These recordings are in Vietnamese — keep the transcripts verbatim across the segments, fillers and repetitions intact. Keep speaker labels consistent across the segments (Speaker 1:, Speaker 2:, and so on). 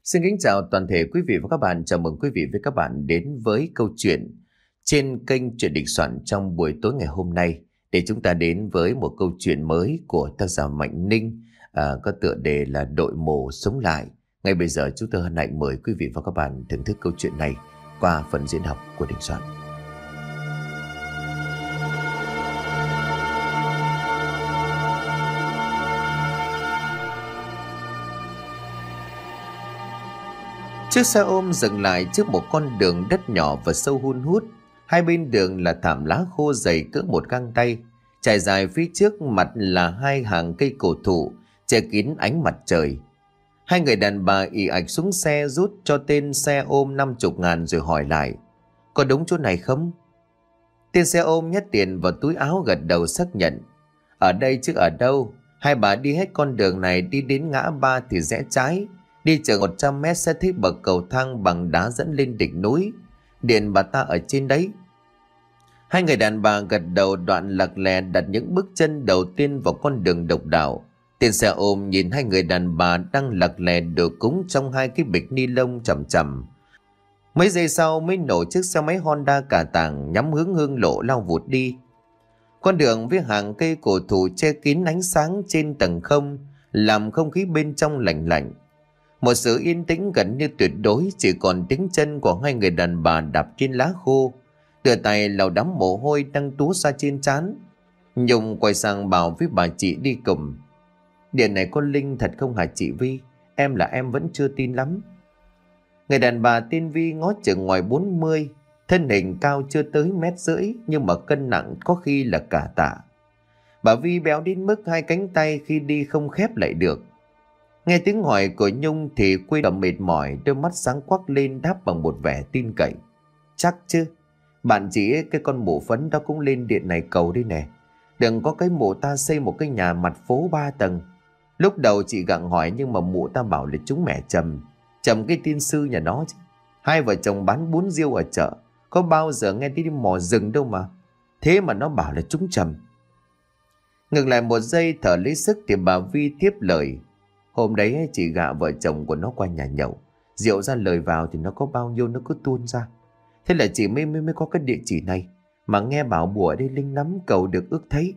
Speaker 1: Xin kính chào toàn thể quý vị và các bạn. Chào mừng quý vị và các bạn đến với câu chuyện trên kênh Chuyện Đình Soạn trong buổi tối ngày hôm nay, để chúng ta đến với một câu chuyện mới của tác giả Mạnh Ninh, à, có tựa đề là Đội Mổ Sống Lại. Ngay bây giờ chúng tôi hân hạnh mời quý vị và các bạn thưởng thức câu chuyện này qua phần diễn đọc của Đình Soạn. Chiếc xe ôm dừng lại trước một con đường đất nhỏ và sâu hun hút. Hai bên đường là thảm lá khô dày cỡ một găng tay. Trải dài phía trước mặt là hai hàng cây cổ thụ che kín ánh mặt trời. Hai người đàn bà ì ạch xuống xe rút cho tên xe ôm năm chục ngàn rồi hỏi lại: "Có đúng chỗ này không?" Tên xe ôm nhét tiền vào túi áo gật đầu xác nhận: "Ở đây chứ ở đâu. Hai bà đi hết con đường này, đi đến ngã ba thì rẽ trái. Đi chừng một trăm mét sẽ thấy bậc cầu thang bằng đá dẫn lên đỉnh núi. Điện bà ta ở trên đấy." Hai người đàn bà gật đầu, đoạn lặc lè đặt những bước chân đầu tiên vào con đường độc đạo. Tên xe ôm nhìn hai người đàn bà đang lặc lè đồ cúng trong hai cái bịch ni lông chầm chầm. Mấy giây sau mới nổ chiếc xe máy Honda cả tàng nhắm hướng hương lộ lao vụt đi. Con đường với hàng cây cổ thụ che kín ánh sáng trên tầng không làm không khí bên trong lạnh lạnh. Một sự yên tĩnh gần như tuyệt đối, chỉ còn tiếng chân của hai người đàn bà đạp trên lá khô, đưa tay lau đám mồ hôi đang túa ra trên trán. Nhung quay sang bảo với bà chị đi cùng: "Điện này có linh thật không hả chị Vi? Em là em vẫn chưa tin lắm." Người đàn bà tên Vi ngó chừng ngoài bốn mươi, thân hình cao chưa tới mét rưỡi nhưng mà cân nặng có khi là cả tạ. Bà Vi béo đến mức hai cánh tay khi đi không khép lại được. Nghe tiếng hỏi của Nhung thì quay đầu mệt mỏi, đôi mắt sáng quắc lên đáp bằng một vẻ tin cậy: "Chắc chứ, bạn chị ấy, cái con mụ phấn đó cũng lên điện này cầu đây nè. Đừng có cái mụ ta xây một cái nhà mặt phố ba tầng. Lúc đầu chị gặng hỏi nhưng mà mụ ta bảo là chúng mẹ Trầm, Trầm cái tiên sư nhà nó chứ. Hai vợ chồng bán bún riêu ở chợ, có bao giờ nghe tiếng mò rừng đâu mà. Thế mà nó bảo là chúng Trầm." Ngừng lại một giây thở lấy sức thì bà Vi tiếp lời: "Hôm đấy chị gạ vợ chồng của nó qua nhà nhậu, rượu ra lời vào thì nó có bao nhiêu nó cứ tuôn ra. Thế là chị mới mới mới có cái địa chỉ này, mà nghe bảo bùa ở đây linh lắm, cầu được ước thấy."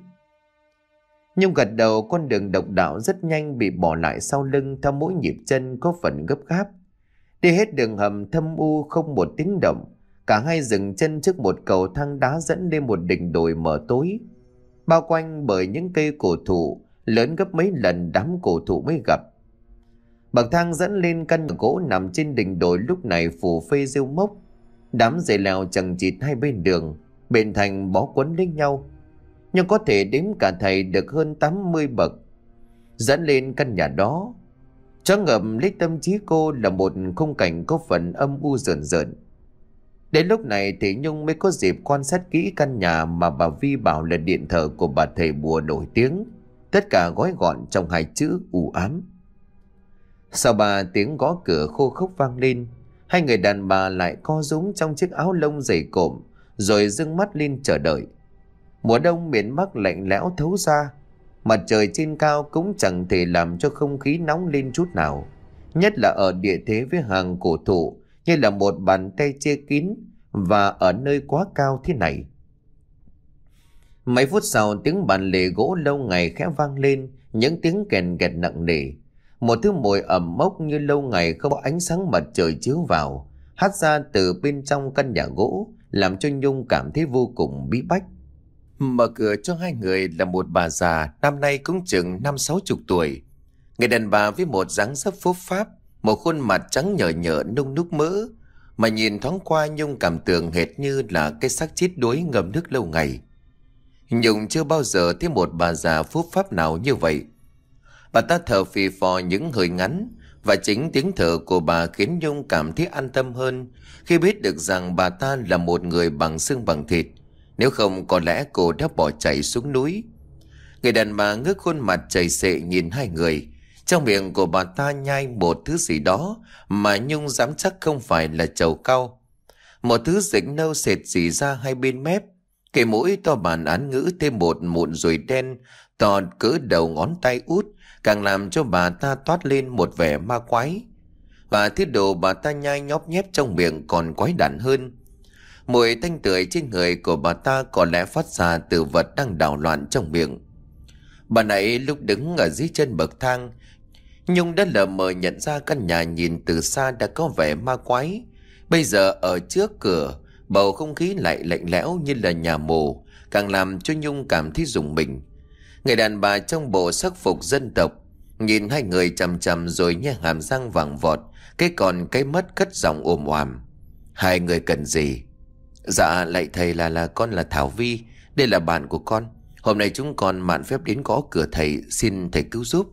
Speaker 1: Nhung gật đầu. Con đường độc đạo rất nhanh bị bỏ lại sau lưng theo mỗi nhịp chân có phần gấp gáp. Đi hết đường hầm thâm u không một tiếng động, cả hai dừng chân trước một cầu thang đá dẫn lên một đỉnh đồi mờ tối, bao quanh bởi những cây cổ thụ lớn gấp mấy lần đám cổ thụ mới gặp. Bậc thang dẫn lên căn nhà gỗ nằm trên đỉnh đồi lúc này phủ phê rêu mốc. Đám dây leo chằng chịt hai bên đường bền thành bó quấn lấy nhau, nhưng có thể đếm cả thầy được hơn tám mươi bậc. Dẫn lên căn nhà đó, choáng ngợp lấy tâm trí cô là một khung cảnh có phần âm u rợn rợn. Đến lúc này thì Nhung mới có dịp quan sát kỹ căn nhà mà bà Vi bảo là điện thờ của bà thầy bùa nổi tiếng, tất cả gói gọn trong hai chữ u ám. Sau ba tiếng gõ cửa khô khốc vang lên, hai người đàn bà lại co rúm trong chiếc áo lông dày cộm rồi dương mắt lên chờ đợi. Mùa đông miền Bắc lạnh lẽo thấu ra, mặt trời trên cao cũng chẳng thể làm cho không khí nóng lên chút nào, nhất là ở địa thế với hàng cổ thụ như là một bàn tay che kín và ở nơi quá cao thế này. Mấy phút sau, tiếng bàn lề gỗ lâu ngày khẽ vang lên, những tiếng kèn kẹt nặng nề. Một thứ mùi ẩm mốc như lâu ngày không có ánh sáng mặt trời chiếu vào hắt ra từ bên trong căn nhà gỗ, làm cho Nhung cảm thấy vô cùng bí bách. Mở cửa cho hai người là một bà già, năm nay cũng chừng năm sáu chục tuổi. Người đàn bà với một dáng dấp phốp pháp, một khuôn mặt trắng nhợt nhợt nung núc mỡ, mà nhìn thoáng qua Nhung cảm tưởng hệt như là cái xác chết đuối ngâm nước lâu ngày. Nhung chưa bao giờ thấy một bà già phốp pháp nào như vậy. Bà ta thở phì phò những hơi ngắn, và chính tiếng thở của bà khiến Nhung cảm thấy an tâm hơn khi biết được rằng bà ta là một người bằng xương bằng thịt. Nếu không có lẽ cô đã bỏ chạy xuống núi. Người đàn bà ngước khuôn mặt chảy xệ nhìn hai người. Trong miệng của bà ta nhai một thứ gì đó mà Nhung dám chắc không phải là trầu cau. Một thứ dịch nâu sệt rỉ ra hai bên mép. Cái mũi to bản án ngữ thêm một mụn ruồi đen to cỡ đầu ngón tay út, càng làm cho bà ta toát lên một vẻ ma quái. Và thứ đồ bà ta nhai nhóp nhép trong miệng còn quái đản hơn. Mùi tanh tưởi trên người của bà ta có lẽ phát ra từ vật đang đảo loạn trong miệng. Bà nãy lúc đứng ở dưới chân bậc thang, Nhung đã lờ mờ nhận ra căn nhà nhìn từ xa đã có vẻ ma quái. Bây giờ ở trước cửa, bầu không khí lại lạnh lẽo như là nhà mồ, càng làm cho Nhung cảm thấy rùng mình. Người đàn bà trong bộ sắc phục dân tộc nhìn hai người chằm chằm rồi nhe hàm răng vàng vọt, cái còn cái mất cất giọng ồm oàm. Hai người cần gì? Dạ lạy thầy là là con là Thảo Vi, đây là bạn của con. Hôm nay chúng con mạn phép đến gõ cửa thầy, xin thầy cứu giúp.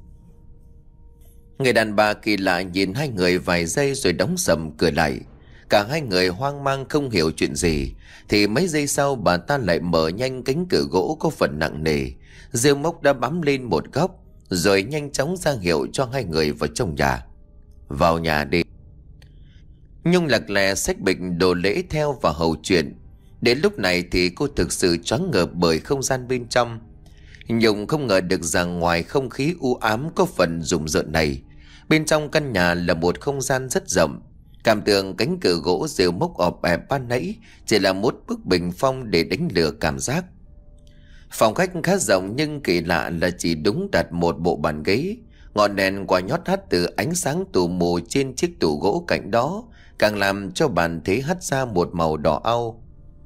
Speaker 1: Người đàn bà kỳ lạ nhìn hai người vài giây rồi đóng sầm cửa lại. Cả hai người hoang mang không hiểu chuyện gì, thì mấy giây sau bà ta lại mở nhanh cánh cửa gỗ có phần nặng nề. Rêu mốc đã bám lên một góc, rồi nhanh chóng ra hiệu cho hai người vào trong nhà. Vào nhà đi. Nhung lặc lè xách bịch đồ lễ theo và hầu chuyện. Đến lúc này thì cô thực sự choáng ngợp bởi không gian bên trong. Nhung không ngờ được rằng ngoài không khí u ám có phần rùng rợn này, bên trong căn nhà là một không gian rất rộng. Cảm tưởng cánh cửa gỗ rêu mốc ọp ẹp ban nãy chỉ là một bức bình phong để đánh lừa cảm giác. Phòng khách khá rộng nhưng kỳ lạ là chỉ đúng đặt một bộ bàn ghế. Ngọn đèn quả nhót hắt từ ánh sáng tù mù trên chiếc tủ gỗ cạnh đó càng làm cho bàn thế hắt ra một màu đỏ au.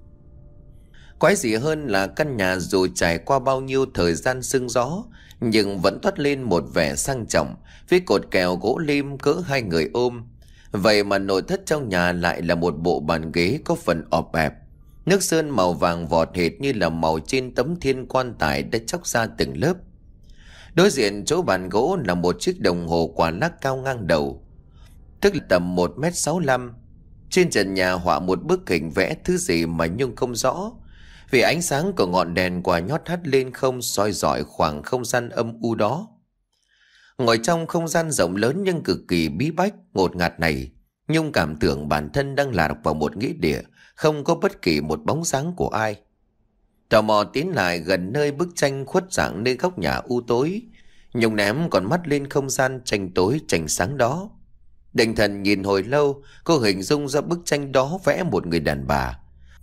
Speaker 1: Quái dị hơn là căn nhà dù trải qua bao nhiêu thời gian sương gió nhưng vẫn toát lên một vẻ sang trọng với cột kèo gỗ lim cỡ hai người ôm. Vậy mà nội thất trong nhà lại là một bộ bàn ghế có phần ọp ẹp. Nước sơn màu vàng vọt hệt như là màu trên tấm thiên quan tài đã chóc ra từng lớp. Đối diện chỗ bàn gỗ là một chiếc đồng hồ quả lắc cao ngang đầu, tức là tầm một mét sáu lăm. Trên trần nhà họa một bức hình vẽ thứ gì mà Nhung không rõ, vì ánh sáng của ngọn đèn quả nhót hắt lên không soi rọi khoảng không gian âm u đó. Ngồi trong không gian rộng lớn nhưng cực kỳ bí bách, ngột ngạt này, Nhung cảm tưởng bản thân đang lạc vào một nghĩa địa, không có bất kỳ một bóng dáng của ai. Tò mò tiến lại gần nơi bức tranh khuất dạng nơi góc nhà u tối, Nhung ném con mắt lên không gian tranh tối tranh sáng đó. Định thần nhìn hồi lâu, cô hình dung ra bức tranh đó vẽ một người đàn bà.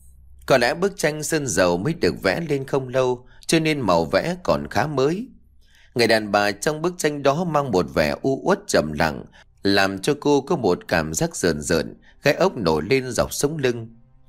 Speaker 1: Có lẽ bức tranh sơn dầu mới được vẽ lên không lâu, cho nên màu vẽ còn khá mới. Người đàn bà trong bức tranh đó mang một vẻ u uất trầm lặng, làm cho cô có một cảm giác rợn rợn, gai ốc nổi lên dọc sống lưng.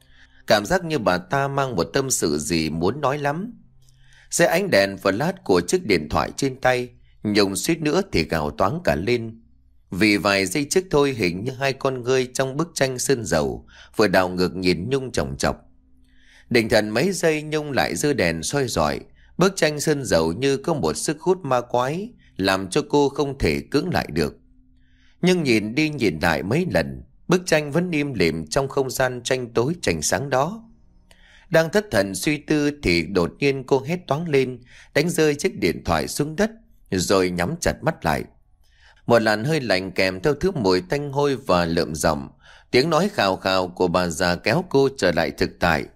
Speaker 1: Cảm giác như bà ta mang một tâm sự gì muốn nói lắm. Dưới ánh đèn flash của chiếc điện thoại trên tay, Nhung suýt nữa thì gào toáng cả lên. Vì vài giây trước thôi hình như hai con ngươi trong bức tranh sơn dầu vừa đảo ngược nhìn Nhung chòng chọc. Định thần mấy giây Nhung lại giơ đèn soi rọi. Bức tranh sơn dầu như có một sức hút ma quái, làm cho cô không thể cưỡng lại được. Nhưng nhìn đi nhìn lại mấy lần, bức tranh vẫn im lìm trong không gian tranh tối tranh sáng đó. Đang thất thần suy tư thì đột nhiên cô hét toáng lên, đánh rơi chiếc điện thoại xuống đất, rồi nhắm chặt mắt lại. Một làn hơi lạnh kèm theo thứ mùi tanh hôi và lượm giọng, tiếng nói khào khào của bà già kéo cô trở lại thực tại.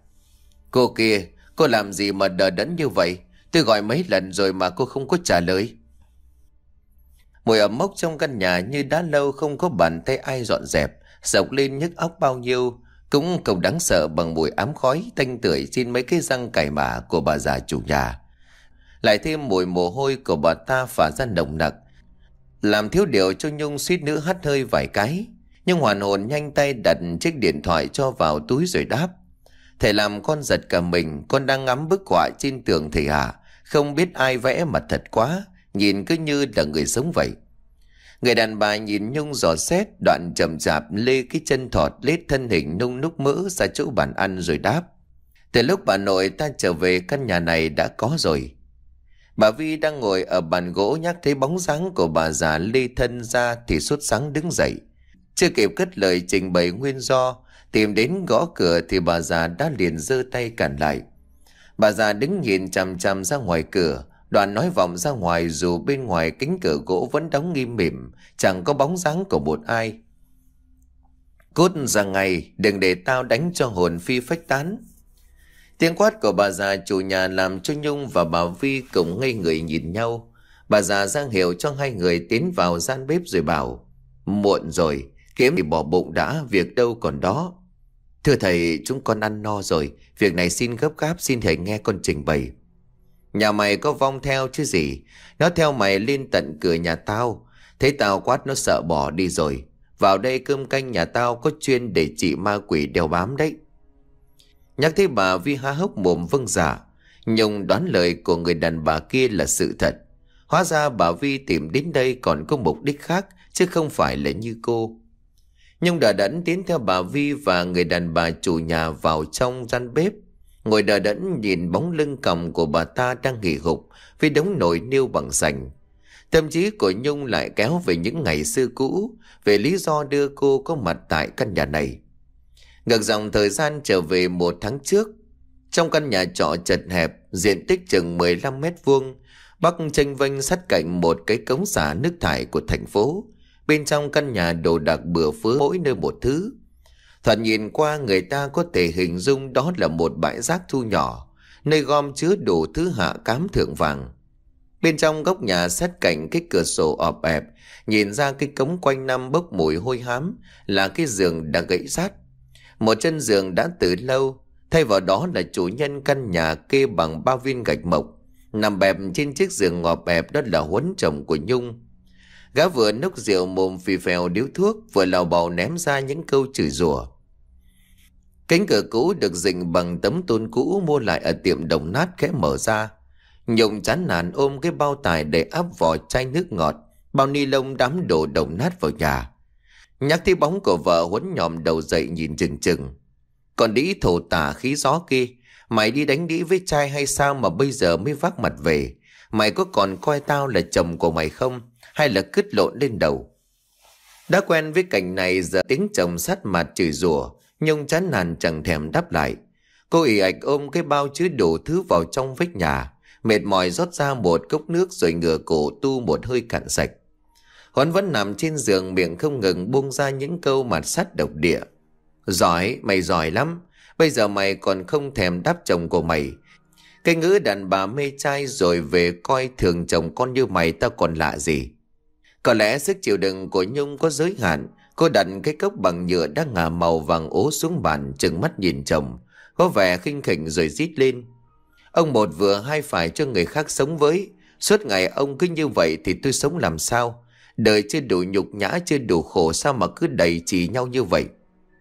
Speaker 1: Cô kia, cô làm gì mà đờ đẫn như vậy? Tôi gọi mấy lần rồi mà cô không có trả lời. Mùi ẩm mốc trong căn nhà như đã lâu không có bàn tay ai dọn dẹp, sộc lên nhức óc bao nhiêu, cũng không đáng sợ bằng mùi ám khói tanh tưởi trên mấy cái răng cày mả của bà già chủ nhà. Lại thêm mùi mồ hôi của bà ta phả ra nồng nặc, làm thiếu điều cho Nhung suýt nữa hắt hơi vài cái. Nhưng hoàn hồn nhanh tay đặt chiếc điện thoại cho vào túi rồi đáp. Thầy làm con giật cả mình, con đang ngắm bức họa trên tường thầy hả? Không biết ai vẽ mà thật quá, nhìn cứ như là người sống vậy. Người đàn bà nhìn Nhung dò xét, đoạn chậm chạp lê cái chân thọt lết thân hình nung núc mỡ ra chỗ bàn ăn rồi đáp. Từ lúc bà nội ta trở về căn nhà này đã có rồi. Bà Vi đang ngồi ở bàn gỗ nhắc thấy bóng dáng của bà già lê thân ra thì sốt sắng đứng dậy. Chưa kịp cất lời trình bày nguyên do, tìm đến gõ cửa thì bà già đã liền giơ tay cản lại. Bà già đứng nhìn chằm chằm ra ngoài cửa, đoạn nói vọng ra ngoài dù bên ngoài cánh cửa gỗ vẫn đóng nghiêm mỉm, chẳng có bóng dáng của một ai. Cút ra ngay, đừng để tao đánh cho hồn phi phách tán. Tiếng quát của bà già chủ nhà làm cho Nhung và bà Vi cùng ngây người nhìn nhau. Bà già giang hiệu cho hai người tiến vào gian bếp rồi bảo, muộn rồi, Kiếm thì bỏ bụng đã, việc đâu còn đó. Thưa thầy, chúng con ăn no rồi, việc này xin gấp gáp, xin thầy nghe con trình bày. Nhà mày có vong theo chứ gì. Nó theo mày lên tận cửa nhà tao. Thấy tao quát nó sợ bỏ đi rồi. Vào đây cơm canh nhà tao có chuyên để trị ma quỷ đeo bám đấy. Nhắc thấy bà Vi há hốc mồm vâng dạ. Nhung đoán lời của người đàn bà kia là sự thật. Hóa ra bà Vi tìm đến đây còn có mục đích khác, chứ không phải là như cô. Nhung đờ đẫn tiến theo bà Vi và người đàn bà chủ nhà vào trong gian bếp. Ngồi đờ đẫn nhìn bóng lưng còng của bà ta đang nghỉ gục vì đống nồi niêu bằng sành. Tâm trí của Nhung lại kéo về những ngày xưa cũ, về lý do đưa cô có mặt tại căn nhà này. Ngược dòng thời gian trở về một tháng trước, trong căn nhà trọ chật hẹp, diện tích chừng mười lăm mét vuông, bắc chênh vênh sát cạnh một cái cống xả nước thải của thành phố. Bên trong căn nhà đồ đạc bừa phứa mỗi nơi một thứ. Thoạt nhìn qua người ta có thể hình dung đó là một bãi rác thu nhỏ, nơi gom chứa đủ thứ hạ cám thượng vàng. Bên trong góc nhà sát cạnh cái cửa sổ ọp ẹp, nhìn ra cái cống quanh năm bốc mùi hôi hám là cái giường đã gãy rát. Một chân giường đã từ lâu, thay vào đó là chủ nhân căn nhà kê bằng ba viên gạch mộc. Nằm bẹp trên chiếc giường ngọp ẹp đó là Huấn, chồng của Nhung. Gã vừa nốc rượu mồm phì phèo điếu thuốc, vừa lào bào ném ra những câu chửi rủa. Cánh cửa cũ được dình bằng tấm tôn cũ mua lại ở tiệm đồng nát khẽ mở ra. Nhung chán nản ôm cái bao tải để áp vỏ chai nước ngọt, bao ni lông đám đồ đồng nát vào nhà. Nhắc thấy bóng của vợ, Huấn nhòm đầu dậy nhìn chừng chừng. Còn đĩ thổ tả khí gió kia, mày đi đánh đĩ với trai hay sao mà bây giờ mới vác mặt về? Mày có còn coi tao là chồng của mày không? Hay là cứt lộn lên đầu? Đã quen với cảnh này, giờ tiếng chồng sát mặt chửi rủa, Nhung chán nản chẳng thèm đáp lại. Cô ì ạch ôm cái bao chứa đủ thứ vào trong vách nhà, mệt mỏi rót ra một cốc nước rồi ngửa cổ tu một hơi cạn sạch. Huấn vẫn nằm trên giường, miệng không ngừng buông ra những câu mạt sắt độc địa. Giỏi, mày giỏi lắm. Bây giờ mày còn không thèm đáp chồng của mày. Cái ngữ đàn bà mê trai rồi về coi thường chồng con như mày tao còn lạ gì. Có lẽ sức chịu đựng của Nhung có giới hạn. Cô đặt cái cốc bằng nhựa đã ngả màu vàng ố xuống bàn, trừng mắt nhìn chồng, có vẻ khinh khỉnh rồi rít lên. Ông một vừa hai phải cho người khác sống với. Suốt ngày ông cứ như vậy thì tôi sống làm sao? Đời chưa đủ nhục nhã, chưa đủ khổ, sao mà cứ đầy chỉ nhau như vậy?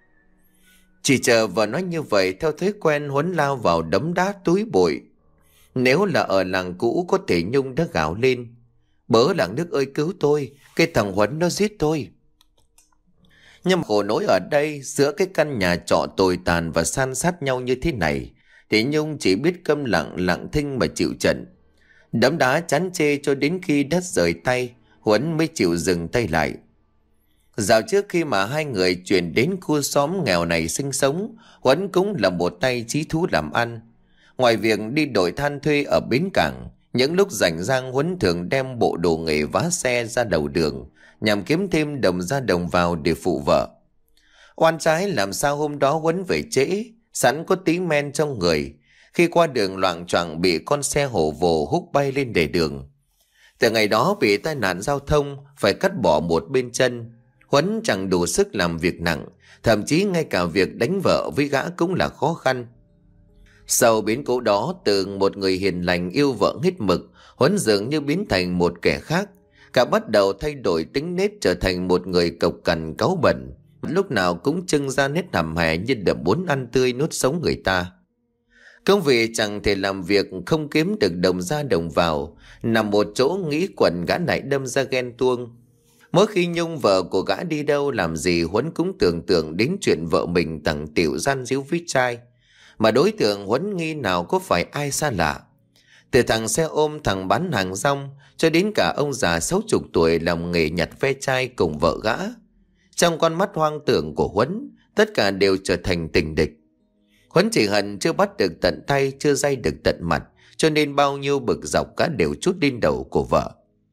Speaker 1: Chỉ chờ vợ nói như vậy, theo thói quen Huấn lao vào đấm đá túi bụi. Nếu là ở làng cũ có thể Nhung đã gào lên: Bớ làng nước ơi cứu tôi, cái thằng Huấn nó giết tôi. Nhưng khổ nỗi ở đây, giữa cái căn nhà trọ tồi tàn và san sát nhau như thế này, thì Nhung chỉ biết câm lặng lặng thinh mà chịu trận. Đấm đá chán chê cho đến khi đất rời tay, Huấn mới chịu dừng tay lại. Dạo trước khi mà hai người chuyển đến khu xóm nghèo này sinh sống, Huấn cũng là một tay chí thú làm ăn. Ngoài việc đi đổi than thuê ở bến cảng, những lúc rảnh rang Huấn thường đem bộ đồ nghề vá xe ra đầu đường, nhằm kiếm thêm đồng ra đồng vào để phụ vợ. Oan trái làm sao hôm đó Huấn về trễ, sẵn có tí men trong người. Khi qua đường loạng choạng bị con xe hổ vồ húc bay lên lề đường. Từ ngày đó bị tai nạn giao thông, phải cắt bỏ một bên chân. Huấn chẳng đủ sức làm việc nặng, thậm chí ngay cả việc đánh vợ với gã cũng là khó khăn. Sau biến cố đó, từ một người hiền lành yêu vợ hết mực, Huấn dường như biến thành một kẻ khác. Cả bắt đầu thay đổi tính nết, trở thành một người cộc cằn cáu bẩn, lúc nào cũng trưng ra nét hầm hè như đầm muốn ăn tươi nuốt sống người ta. Công việc chẳng thể làm việc, không kiếm được đồng ra đồng vào, nằm một chỗ nghĩ quẩn, gã lại đâm ra ghen tuông. Mỗi khi Nhung vợ của gã đi đâu làm gì, Huấn cũng tưởng tượng đến chuyện vợ mình tằng tiểu gian díu với trai. Mà đối tượng Huấn nghi nào có phải ai xa lạ. Từ thằng xe ôm, thằng bán hàng rong, cho đến cả ông già sáu chục tuổi làm nghề nhặt ve chai cùng vợ gã. Trong con mắt hoang tưởng của Huấn, tất cả đều trở thành tình địch. Huấn chỉ hận chưa bắt được tận tay, chưa day được tận mặt, cho nên bao nhiêu bực dọc cả đều trút lên đầu của vợ.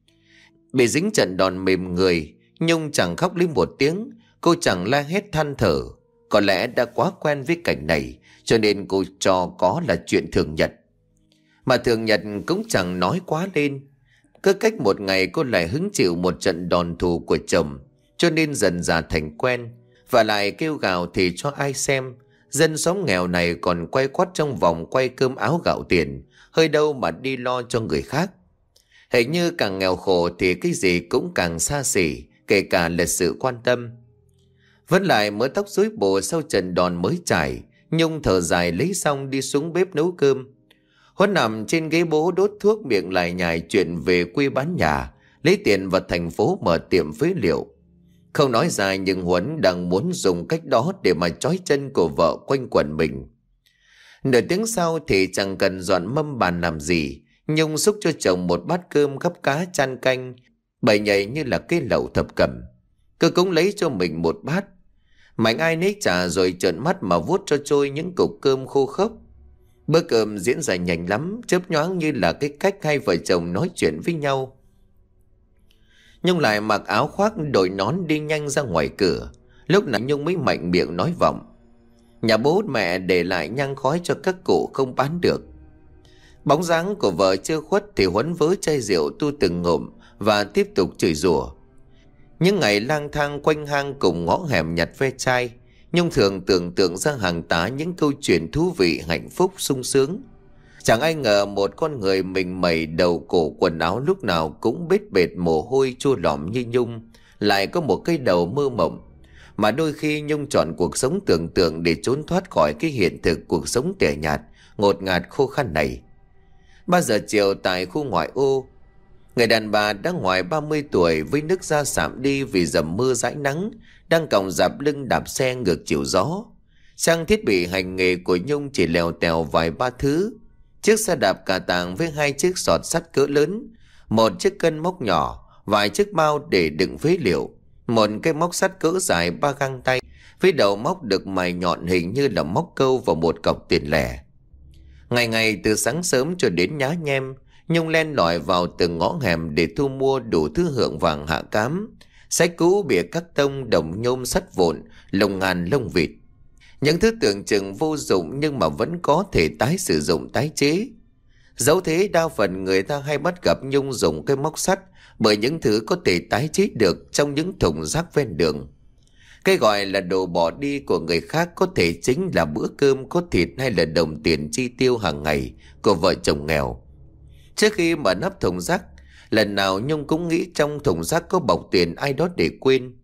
Speaker 1: Bị dính trận đòn mềm người, Nhung chẳng khóc lên một tiếng, cô chẳng la hét than thở. Có lẽ đã quá quen với cảnh này, cho nên cô cho có là chuyện thường nhật. Mà thường nhật cũng chẳng nói quá lên. Cứ cách một ngày cô lại hứng chịu một trận đòn thù của chồng. cho nên dần dà thành quen. Và lại kêu gào thì cho ai xem, dân xóm nghèo này còn quay quắt trong vòng quay cơm áo gạo tiền, hơi đâu mà đi lo cho người khác. Hình như càng nghèo khổ thì cái gì cũng càng xa xỉ, kể cả là sự quan tâm. Vẫn lại mớ tóc rối bù sau trận đòn mới trải, Nhung thở dài lấy xong đi xuống bếp nấu cơm. Huấn nằm trên ghế bố đốt thuốc, miệng lại nhải chuyện về quê bán nhà, lấy tiền vào thành phố mở tiệm phế liệu. Không nói ra nhưng Huấn đang muốn dùng cách đó để mà trói chân của vợ quanh quẩn mình. Nửa tiếng sau thì chẳng cần dọn mâm bàn làm gì, Nhung xúc cho chồng một bát cơm gắp cá chan canh, bày nhầy như là cái lẩu thập cẩm. Cô cũng lấy cho mình một bát. Mạnh ai nấy trả rồi trợn mắt mà vuốt cho trôi những cục cơm khô khốc. Bữa cơm diễn ra nhanh lắm, chớp nhoáng như là cái cách hai vợ chồng nói chuyện với nhau. Nhung lại mặc áo khoác đội nón đi nhanh ra ngoài cửa. Lúc này Nhung mới mạnh miệng nói vọng: nhà bố mẹ để lại nhang khói cho các cụ không bán được. Bóng dáng của vợ chưa khuất thì Huấn vớ chai rượu tu từng ngụm và tiếp tục chửi rủa. Những ngày lang thang quanh hang cùng ngõ hẻm nhặt ve chai, Nhung thường tưởng tượng ra hàng tá những câu chuyện thú vị, hạnh phúc, sung sướng. Chẳng ai ngờ một con người mình mẩy đầu cổ quần áo lúc nào cũng bết bệt mồ hôi chua lỏm như Nhung lại có một cái đầu mơ mộng. Mà đôi khi Nhung chọn cuộc sống tưởng tượng để trốn thoát khỏi cái hiện thực cuộc sống tẻ nhạt, ngột ngạt khô khan này. Ba giờ chiều tại khu ngoại ô, người đàn bà đã ngoài ba mươi tuổi với nước da sạm đi vì dầm mưa dãi nắng, đang còng dạp lưng đạp xe ngược chiều gió. Trang thiết bị hành nghề của Nhung chỉ lèo tèo vài ba thứ: chiếc xe đạp cà tàng với hai chiếc sọt sắt cỡ lớn, một chiếc cân móc nhỏ, vài chiếc bao để đựng phế liệu, một cái móc sắt cỡ dài ba găng tay với đầu móc được mài nhọn hình như là móc câu, và một cọc tiền lẻ. Ngày ngày từ sáng sớm cho đến nhá nhem, Nhung len lỏi vào từng ngõ hẻm để thu mua đủ thứ hượng vàng hạ cám, sách cũ, bìa cắt tông, đồng nhôm, sắt vụn, lồng ngàn, lông vịt. Những thứ tưởng chừng vô dụng nhưng mà vẫn có thể tái sử dụng, tái chế. Dẫu thế đa phần người ta hay bắt gặp Nhung dùng cái móc sắt, bởi những thứ có thể tái chế được trong những thùng rác ven đường. Cái gọi là đồ bỏ đi của người khác có thể chính là bữa cơm có thịt hay là đồng tiền chi tiêu hàng ngày của vợ chồng nghèo. Trước khi mở nắp thùng rác, lần nào Nhung cũng nghĩ trong thùng rác có bọc tiền ai đó để quên.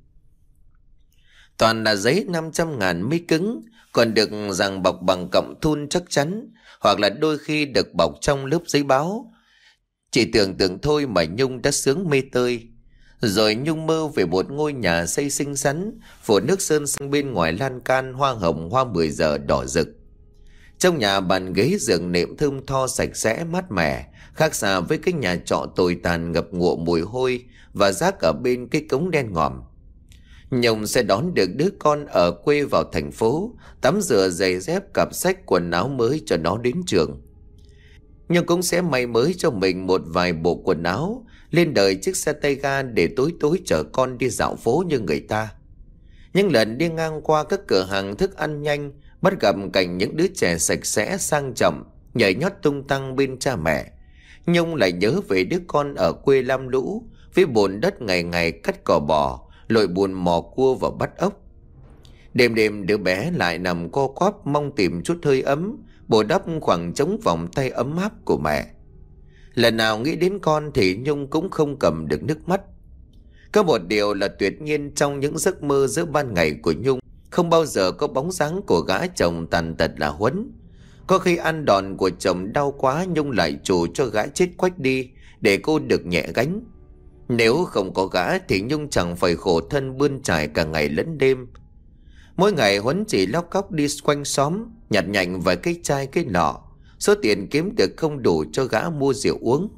Speaker 1: Toàn là giấy năm trăm ngàn mới cứng, còn được ràng bọc bằng cọng thun chắc chắn, hoặc là đôi khi được bọc trong lớp giấy báo. Chỉ tưởng tượng thôi mà Nhung đã sướng mê tơi. Rồi Nhung mơ về một ngôi nhà xây xinh xắn, phủ nước sơn sang bên ngoài lan can hoa hồng hoa mười giờ đỏ rực. Trong nhà bàn ghế giường nệm thơm tho sạch sẽ mát mẻ, khác xa với cái nhà trọ tồi tàn ngập ngụa mùi hôi và rác ở bên cái cống đen ngòm. Nhung sẽ đón được đứa con ở quê vào thành phố, tắm rửa giày dép, cặp sách, quần áo mới cho nó đến trường. Nhưng cũng sẽ may mới cho mình một vài bộ quần áo, lên đời chiếc xe tay ga để tối tối chở con đi dạo phố như người ta. Những lần đi ngang qua các cửa hàng thức ăn nhanh, bắt gặp cảnh những đứa trẻ sạch sẽ sang trọng nhảy nhót tung tăng bên cha mẹ, Nhung lại nhớ về đứa con ở quê lam lũ với bồn đất ngày ngày cắt cỏ bò, lội bùn mò cua và bắt ốc. Đêm đêm đứa bé lại nằm co quắp mong tìm chút hơi ấm, bù đắp khoảng trống vòng tay ấm áp của mẹ. Lần nào nghĩ đến con thì Nhung cũng không cầm được nước mắt. Có một điều là tuyệt nhiên trong những giấc mơ giữa ban ngày của Nhung, không bao giờ có bóng dáng của gã chồng tàn tật là Huấn. Có khi ăn đòn của chồng đau quá, Nhung lại trù cho gã chết quách đi để cô được nhẹ gánh. Nếu không có gã thì Nhung chẳng phải khổ thân bươn trải cả ngày lẫn đêm. Mỗi ngày Huấn chỉ lóc cóc đi quanh xóm, nhặt nhạnh vài cái chai cái lọ, số tiền kiếm được không đủ cho gã mua rượu uống.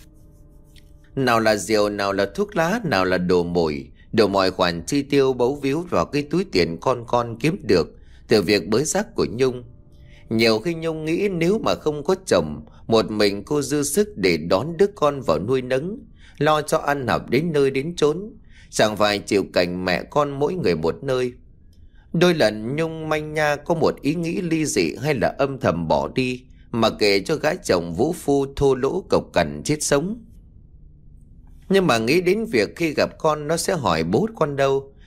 Speaker 1: Nào là rượu, nào là thuốc lá, nào là đồ mồi, đồ mọi khoản chi tiêu bấu víu vào cái túi tiền con con kiếm được từ việc bới rác của Nhung. Nhiều khi Nhung nghĩ nếu mà không có chồng, một mình cô dư sức để đón đứa con vào nuôi nấng, lo cho ăn học đến nơi đến chốn, chẳng phải chịu cảnh mẹ con mỗi người một nơi. Đôi lần Nhung manh nha có một ý nghĩ ly dị hay là âm thầm bỏ đi, mà kể cho gái chồng vũ phu thô lỗ cộc cằn chết sống. Nhưng mà nghĩ đến việc khi gặp con nó sẽ hỏi bố con đâu,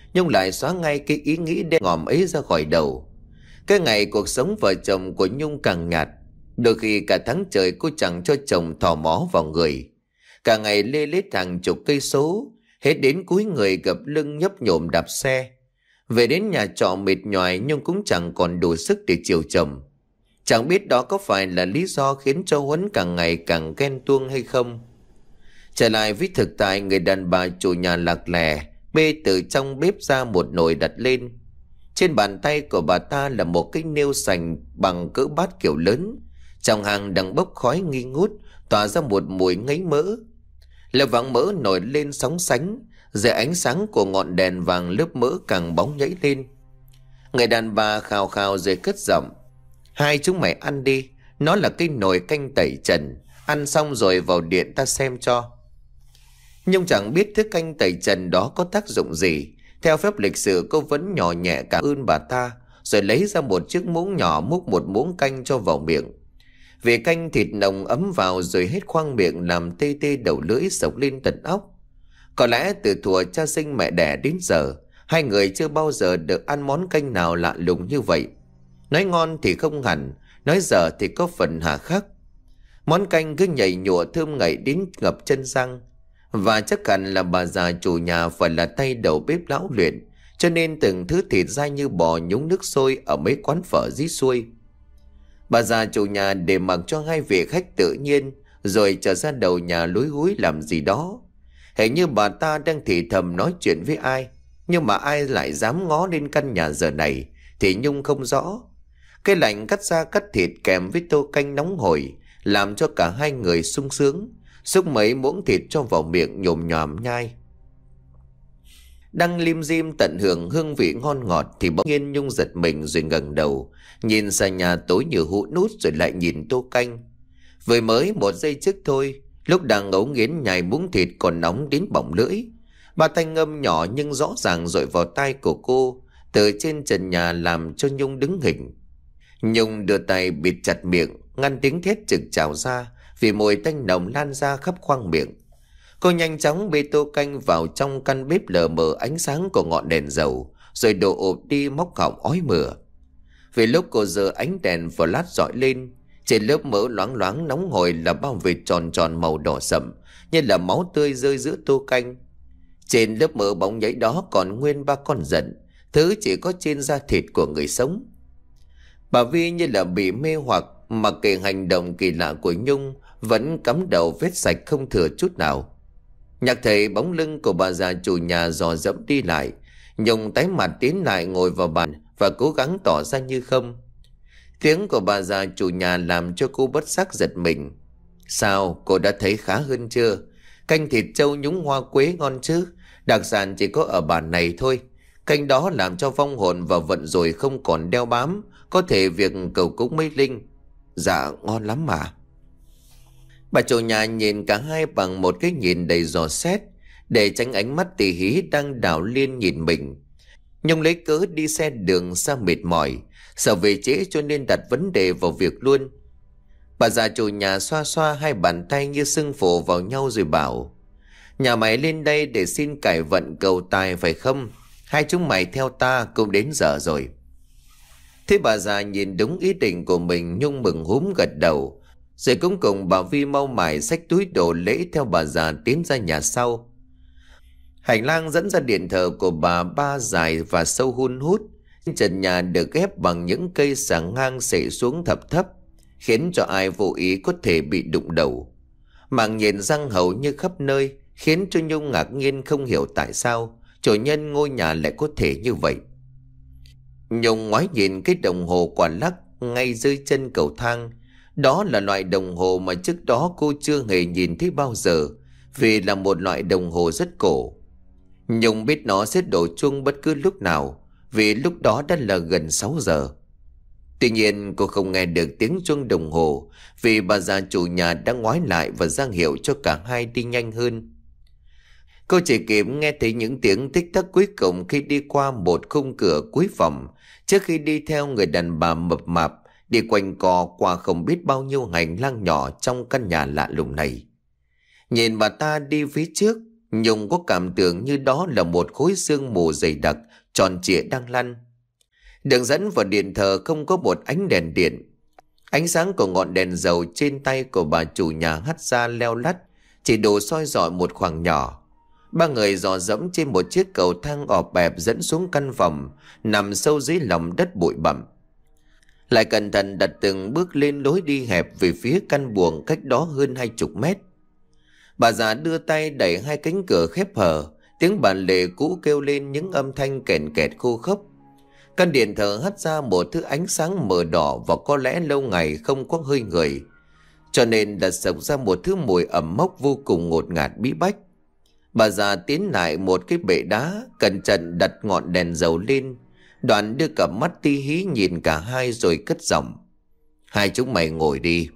Speaker 1: Nhung lại xóa ngay cái ý nghĩ đen ngòm ấy ra khỏi đầu. Cái ngày cuộc sống vợ chồng của Nhung càng nhạt. Đôi khi cả tháng trời cô chẳng cho chồng thò mó vào người. Cả ngày lê lết hàng chục cây số, hết đến cuối người gập lưng nhấp nhổm đạp xe. Về đến nhà trọ mệt nhoài, Nhung cũng chẳng còn đủ sức để chiều chồng. Chẳng biết đó có phải là lý do khiến cho Huấn càng ngày càng ghen tuông hay không. Trở lại với thực tại, người đàn bà chủ nhà lạc lè bê từ trong bếp ra một nồi đặt lên. Trên bàn tay của bà ta là một cái nêu sành bằng cỡ bát kiểu lớn. Trong hàng đang bốc khói nghi ngút, tỏa ra một mùi ngấy mỡ. Lớp vàng mỡ nổi lên sóng sánh, dưới ánh sáng của ngọn đèn vàng lớp mỡ càng bóng nhảy lên. Người đàn bà khào khào rồi cất giọng: "Hai chúng mày ăn đi, nó là cái nồi canh tẩy trần, ăn xong rồi vào điện ta xem cho." Nhung chẳng biết thức canh tẩy trần đó có tác dụng gì. Theo phép lịch sự, cô vẫn nhỏ nhẹ cảm ơn bà ta, rồi lấy ra một chiếc muỗng nhỏ múc một muỗng canh cho vào miệng. Vì canh thịt nồng ấm vào rồi hết khoang miệng, làm tê tê đầu lưỡi sộc lên tận óc. Có lẽ từ thuở cha sinh mẹ đẻ đến giờ, hai người chưa bao giờ được ăn món canh nào lạ lùng như vậy. Nói ngon thì không hẳn, nói dở thì có phần hà khắc. Món canh cứ nhảy nhụa thơm ngậy đến ngập chân răng. Và chắc hẳn là bà già chủ nhà phải là tay đầu bếp lão luyện, cho nên từng thứ thịt dai như bò nhúng nước sôi ở mấy quán phở dưới xuôi. Bà già chủ nhà để mặc cho hai vị khách tự nhiên, rồi trở ra đầu nhà lúi húi làm gì đó. Hình như bà ta đang thì thầm nói chuyện với ai, nhưng mà ai lại dám ngó lên căn nhà giờ này thì Nhung không rõ. Cái lạnh cắt da cắt thịt kèm với tô canh nóng hổi làm cho cả hai người sung sướng, xúc mấy muỗng thịt cho vào miệng nhồm nhòm nhai. Đang lim dim tận hưởng hương vị ngon ngọt thì bỗng nhiên Nhung giật mình rồi ngẩng đầu, nhìn sàn nhà tối như hũ nút, rồi lại nhìn tô canh. Vừa mới một giây trước thôi, lúc đang ngấu nghiến nhai muỗng thịt còn nóng đến bỏng lưỡi, ba thanh âm nhỏ nhưng rõ ràng dội vào tai của cô từ trên trần nhà làm cho Nhung đứng hình. Nhung đưa tay bịt chặt miệng, ngăn tiếng thét trực trào ra vì mùi tanh nồng lan ra khắp khoang miệng. Cô nhanh chóng bê tô canh vào trong căn bếp lờ mờ ánh sáng của ngọn đèn dầu, rồi đổ ộp đi móc họng ói mửa. Vì lúc cô giơ ánh đèn flash dọi lên, trên lớp mỡ loáng loáng nóng hổi là bao vệt tròn tròn màu đỏ sậm, như là máu tươi rơi giữa tô canh. Trên lớp mỡ bóng nhảy đó còn nguyên ba con giận, thứ chỉ có trên da thịt của người sống. Bà Vi như là bị mê hoặc, mặc kệ hành động kỳ lạ của Nhung, vẫn cắm đầu vết sạch không thừa chút nào. Nhạc thấy bóng lưng của bà già chủ nhà dò dẫm đi lại, Nhung tái mặt tiến lại ngồi vào bàn và cố gắng tỏ ra như không. Tiếng của bà già chủ nhà làm cho cô bất giác giật mình. "Sao, cô đã thấy khá hơn chưa? Canh thịt trâu nhúng hoa quế ngon chứ, đặc sản chỉ có ở bản này thôi. Canh đó làm cho vong hồn và vận rồi không còn đeo bám, có thể việc cầu cúng mấy linh." "Dạ, ngon lắm mà." Bà chủ nhà nhìn cả hai bằng một cái nhìn đầy dò xét, để tránh ánh mắt tỉ hí đang đảo liên nhìn mình. Nhung lấy cớ đi xe đường xa mệt mỏi, sợ về trễ cho nên đặt vấn đề vào việc luôn. Bà già chủ nhà xoa xoa hai bàn tay như sưng phổ vào nhau rồi bảo: "Nhà mày lên đây để xin cải vận cầu tài phải không? Hai chúng mày theo ta cũng đến giờ rồi." Thế bà già nhìn đúng ý định của mình, Nhung mừng húm gật đầu, rồi cũng cùng bà Vi mau mải xách túi đồ lễ theo bà già tiến ra nhà sau. Hành lang dẫn ra điện thờ của bà ba dài và sâu hun hút. Trần nhà được ghép bằng những cây sàng ngang xể xuống thấp thấp, khiến cho ai vô ý có thể bị đụng đầu. Mảng nhện răng hầu như khắp nơi, khiến cho Nhung ngạc nhiên không hiểu tại sao chủ nhân ngôi nhà lại có thể như vậy. Nhung ngoái nhìn cái đồng hồ quả lắc ngay dưới chân cầu thang. Đó là loại đồng hồ mà trước đó cô chưa hề nhìn thấy bao giờ, vì là một loại đồng hồ rất cổ. Nhung biết nó sẽ đổ chuông bất cứ lúc nào, vì lúc đó đã là gần sáu giờ. Tuy nhiên cô không nghe được tiếng chuông đồng hồ, vì bà già chủ nhà đã ngoái lại và ra hiệu cho cả hai đi nhanh hơn. Cô chỉ kịp nghe thấy những tiếng tích tắc cuối cùng khi đi qua một khung cửa cuối phòng, trước khi đi theo người đàn bà mập mạp đi quanh co qua không biết bao nhiêu hành lang nhỏ trong căn nhà lạ lùng này. Nhìn bà ta đi phía trước, Nhung có cảm tưởng như đó là một khối sương mù dày đặc, tròn trịa đang lăn. Đường dẫn vào điện thờ không có một ánh đèn điện. Ánh sáng của ngọn đèn dầu trên tay của bà chủ nhà hắt ra leo lắt, chỉ đủ soi rọi một khoảng nhỏ. Ba người dò dẫm trên một chiếc cầu thang ọp ẹp dẫn xuống căn phòng nằm sâu dưới lòng đất bụi bặm. Lại cẩn thận đặt từng bước lên lối đi hẹp về phía căn buồng cách đó hơn hai chục mét. Bà già đưa tay đẩy hai cánh cửa khép hờ, tiếng bàn lề cũ kêu lên những âm thanh kèn kẹt khô khốc. Căn điện thờ hắt ra một thứ ánh sáng mờ đỏ và có lẽ lâu ngày không có hơi người, cho nên đã sộc ra một thứ mùi ẩm mốc vô cùng ngột ngạt bí bách. Bà già tiến lại một cái bệ đá, cẩn thận đặt ngọn đèn dầu lên, đoạn đưa cặp mắt ti hí nhìn cả hai rồi cất giọng: "Hai chúng mày ngồi đi."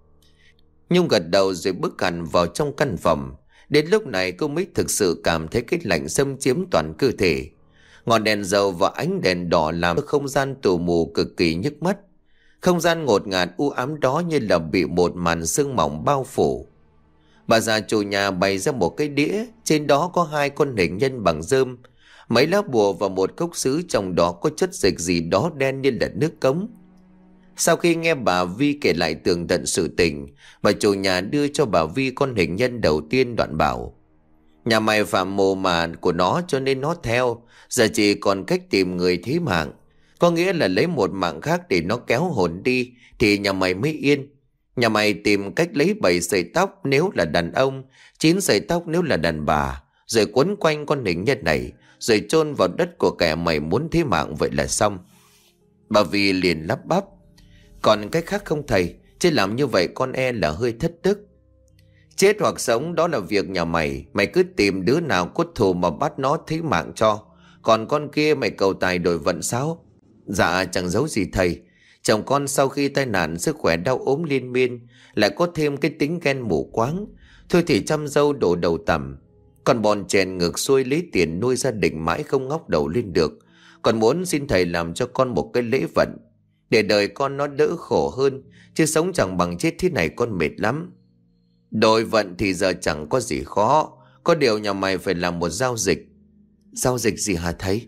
Speaker 1: Nhung gật đầu rồi bước hẳn vào trong căn phòng. Đến lúc này cô mới thực sự cảm thấy cái lạnh xâm chiếm toàn cơ thể. Ngọn đèn dầu và ánh đèn đỏ làm không gian tù mù cực kỳ nhức mắt. Không gian ngột ngạt u ám đó như là bị một màn sương mỏng bao phủ. Bà già chủ nhà bày ra một cái đĩa, trên đó có hai con hình nhân bằng rơm, mấy lá bùa và một cốc sứ, trong đó có chất dịch gì đó đen như là nước cống. Sau khi nghe bà Vi kể lại tường tận sự tình, bà chủ nhà đưa cho bà Vi con hình nhân đầu tiên, đoạn bảo: "Nhà mày phạm mồ mà của nó cho nên nó theo, giờ chỉ còn cách tìm người thí mạng. Có nghĩa là lấy một mạng khác để nó kéo hồn đi thì nhà mày mới yên. Nhà mày tìm cách lấy bảy sợi tóc nếu là đàn ông, chín sợi tóc nếu là đàn bà, rồi quấn quanh con hình nhân này, rồi chôn vào đất của kẻ mày muốn thí mạng, vậy là xong." Bà Vi liền lắp bắp: "Còn cách khác không thầy? Chứ làm như vậy con e là hơi thất đức." "Chết hoặc sống đó là việc nhà mày. Mày cứ tìm đứa nào cốt thù mà bắt nó thí mạng cho. Còn con kia mày cầu tài đổi vận sao?" "Dạ chẳng giấu gì thầy. Chồng con sau khi tai nạn sức khỏe đau ốm liên miên, lại có thêm cái tính ghen mù quáng. Thôi thì chăm dâu đổ đầu tằm. Còn bọn chèn ngược xuôi lấy tiền nuôi gia đình mãi không ngóc đầu lên được. Còn muốn xin thầy làm cho con một cái lễ vận, để đời con nó đỡ khổ hơn, chứ sống chẳng bằng chết thế này con mệt lắm." "Đổi vận thì giờ chẳng có gì khó. Có điều nhà mày phải làm một giao dịch." "Giao dịch gì hả thầy?"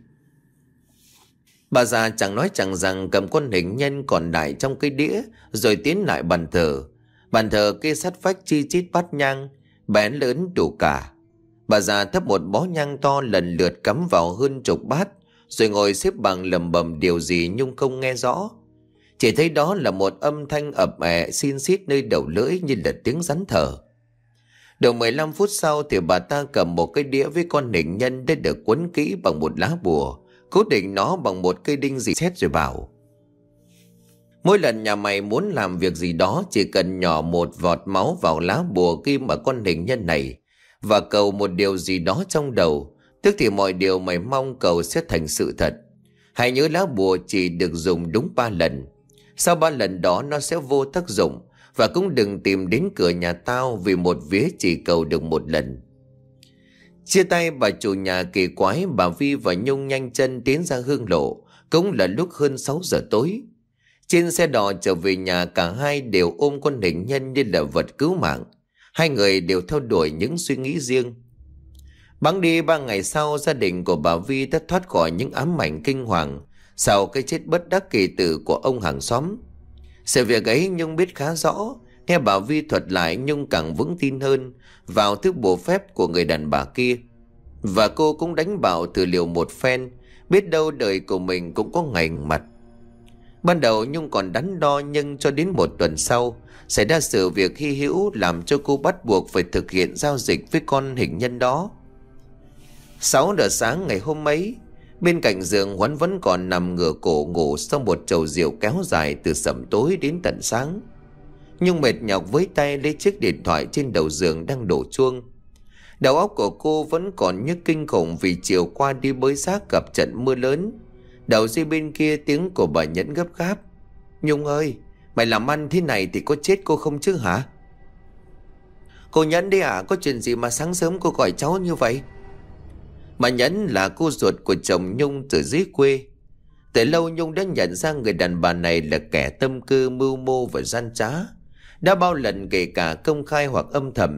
Speaker 1: Bà già chẳng nói chẳng rằng cầm con hình nhân còn lại trong cái đĩa, rồi tiến lại bàn thờ. Bàn thờ kê sát vách chi chít bát nhang, bé lớn đủ cả. Bà già thắp một bó nhang to lần lượt cắm vào hơn chục bát, rồi ngồi xếp bằng lẩm bẩm điều gì Nhung không nghe rõ. Chỉ thấy đó là một âm thanh ập ẹ xin xít nơi đầu lưỡi như là tiếng rắn thở. Được mười lăm phút sau thì bà ta cầm một cái đĩa với con hình nhân đã được quấn kỹ bằng một lá bùa, cố định nó bằng một cây đinh dì xét, rồi bảo: "Mỗi lần nhà mày muốn làm việc gì đó, chỉ cần nhỏ một vọt máu vào lá bùa ghim ở con hình nhân này và cầu một điều gì đó trong đầu, tức thì mọi điều mày mong cầu sẽ thành sự thật. Hãy nhớ lá bùa chỉ được dùng đúng ba lần. Sau ba lần đó nó sẽ vô tác dụng, và cũng đừng tìm đến cửa nhà tao vì một vía chỉ cầu được một lần." Chia tay bà chủ nhà kỳ quái, bà Vi và Nhung nhanh chân tiến ra hương lộ. Cũng là lúc hơn sáu giờ tối. Trên xe đò trở về nhà, cả hai đều ôm con hình nhân như là vật cứu mạng. Hai người đều theo đuổi những suy nghĩ riêng. Bẵng đi ba ngày sau, gia đình của bà Vi đã thoát khỏi những ám ảnh kinh hoàng sau cái chết bất đắc kỳ tử của ông hàng xóm. Sự việc ấy Nhung biết khá rõ. Nghe bà Vi thuật lại, Nhung càng vững tin hơn vào thứ bùa phép của người đàn bà kia. Và cô cũng đánh bảo thử liều một phen, biết đâu đời của mình cũng có ngày mặt. Ban đầu Nhung còn đắn đo, nhưng cho đến một tuần sau xảy ra sự việc hy hữu làm cho cô bắt buộc phải thực hiện giao dịch với con hình nhân đó. Sáu giờ sáng ngày hôm ấy, bên cạnh giường Huấn vẫn còn nằm ngửa cổ ngủ sau một chầu rượu kéo dài từ sẩm tối đến tận sáng. Nhung mệt nhọc với tay lấy chiếc điện thoại trên đầu giường đang đổ chuông. Đầu óc của cô vẫn còn nhức kinh khủng vì chiều qua đi bơi xác gặp trận mưa lớn. Đầu dây bên kia tiếng của bà Nhẫn gấp gáp: "Nhung ơi, mày làm ăn thế này thì có chết cô không chứ hả?" "Cô Nhẫn đi à, có chuyện gì mà sáng sớm cô gọi cháu như vậy?" Bà Nhẫn là cô ruột của chồng Nhung từ dưới quê. Từ lâu Nhung đã nhận ra người đàn bà này là kẻ tâm cơ, mưu mô và gian trá. Đã bao lần kể cả công khai hoặc âm thầm,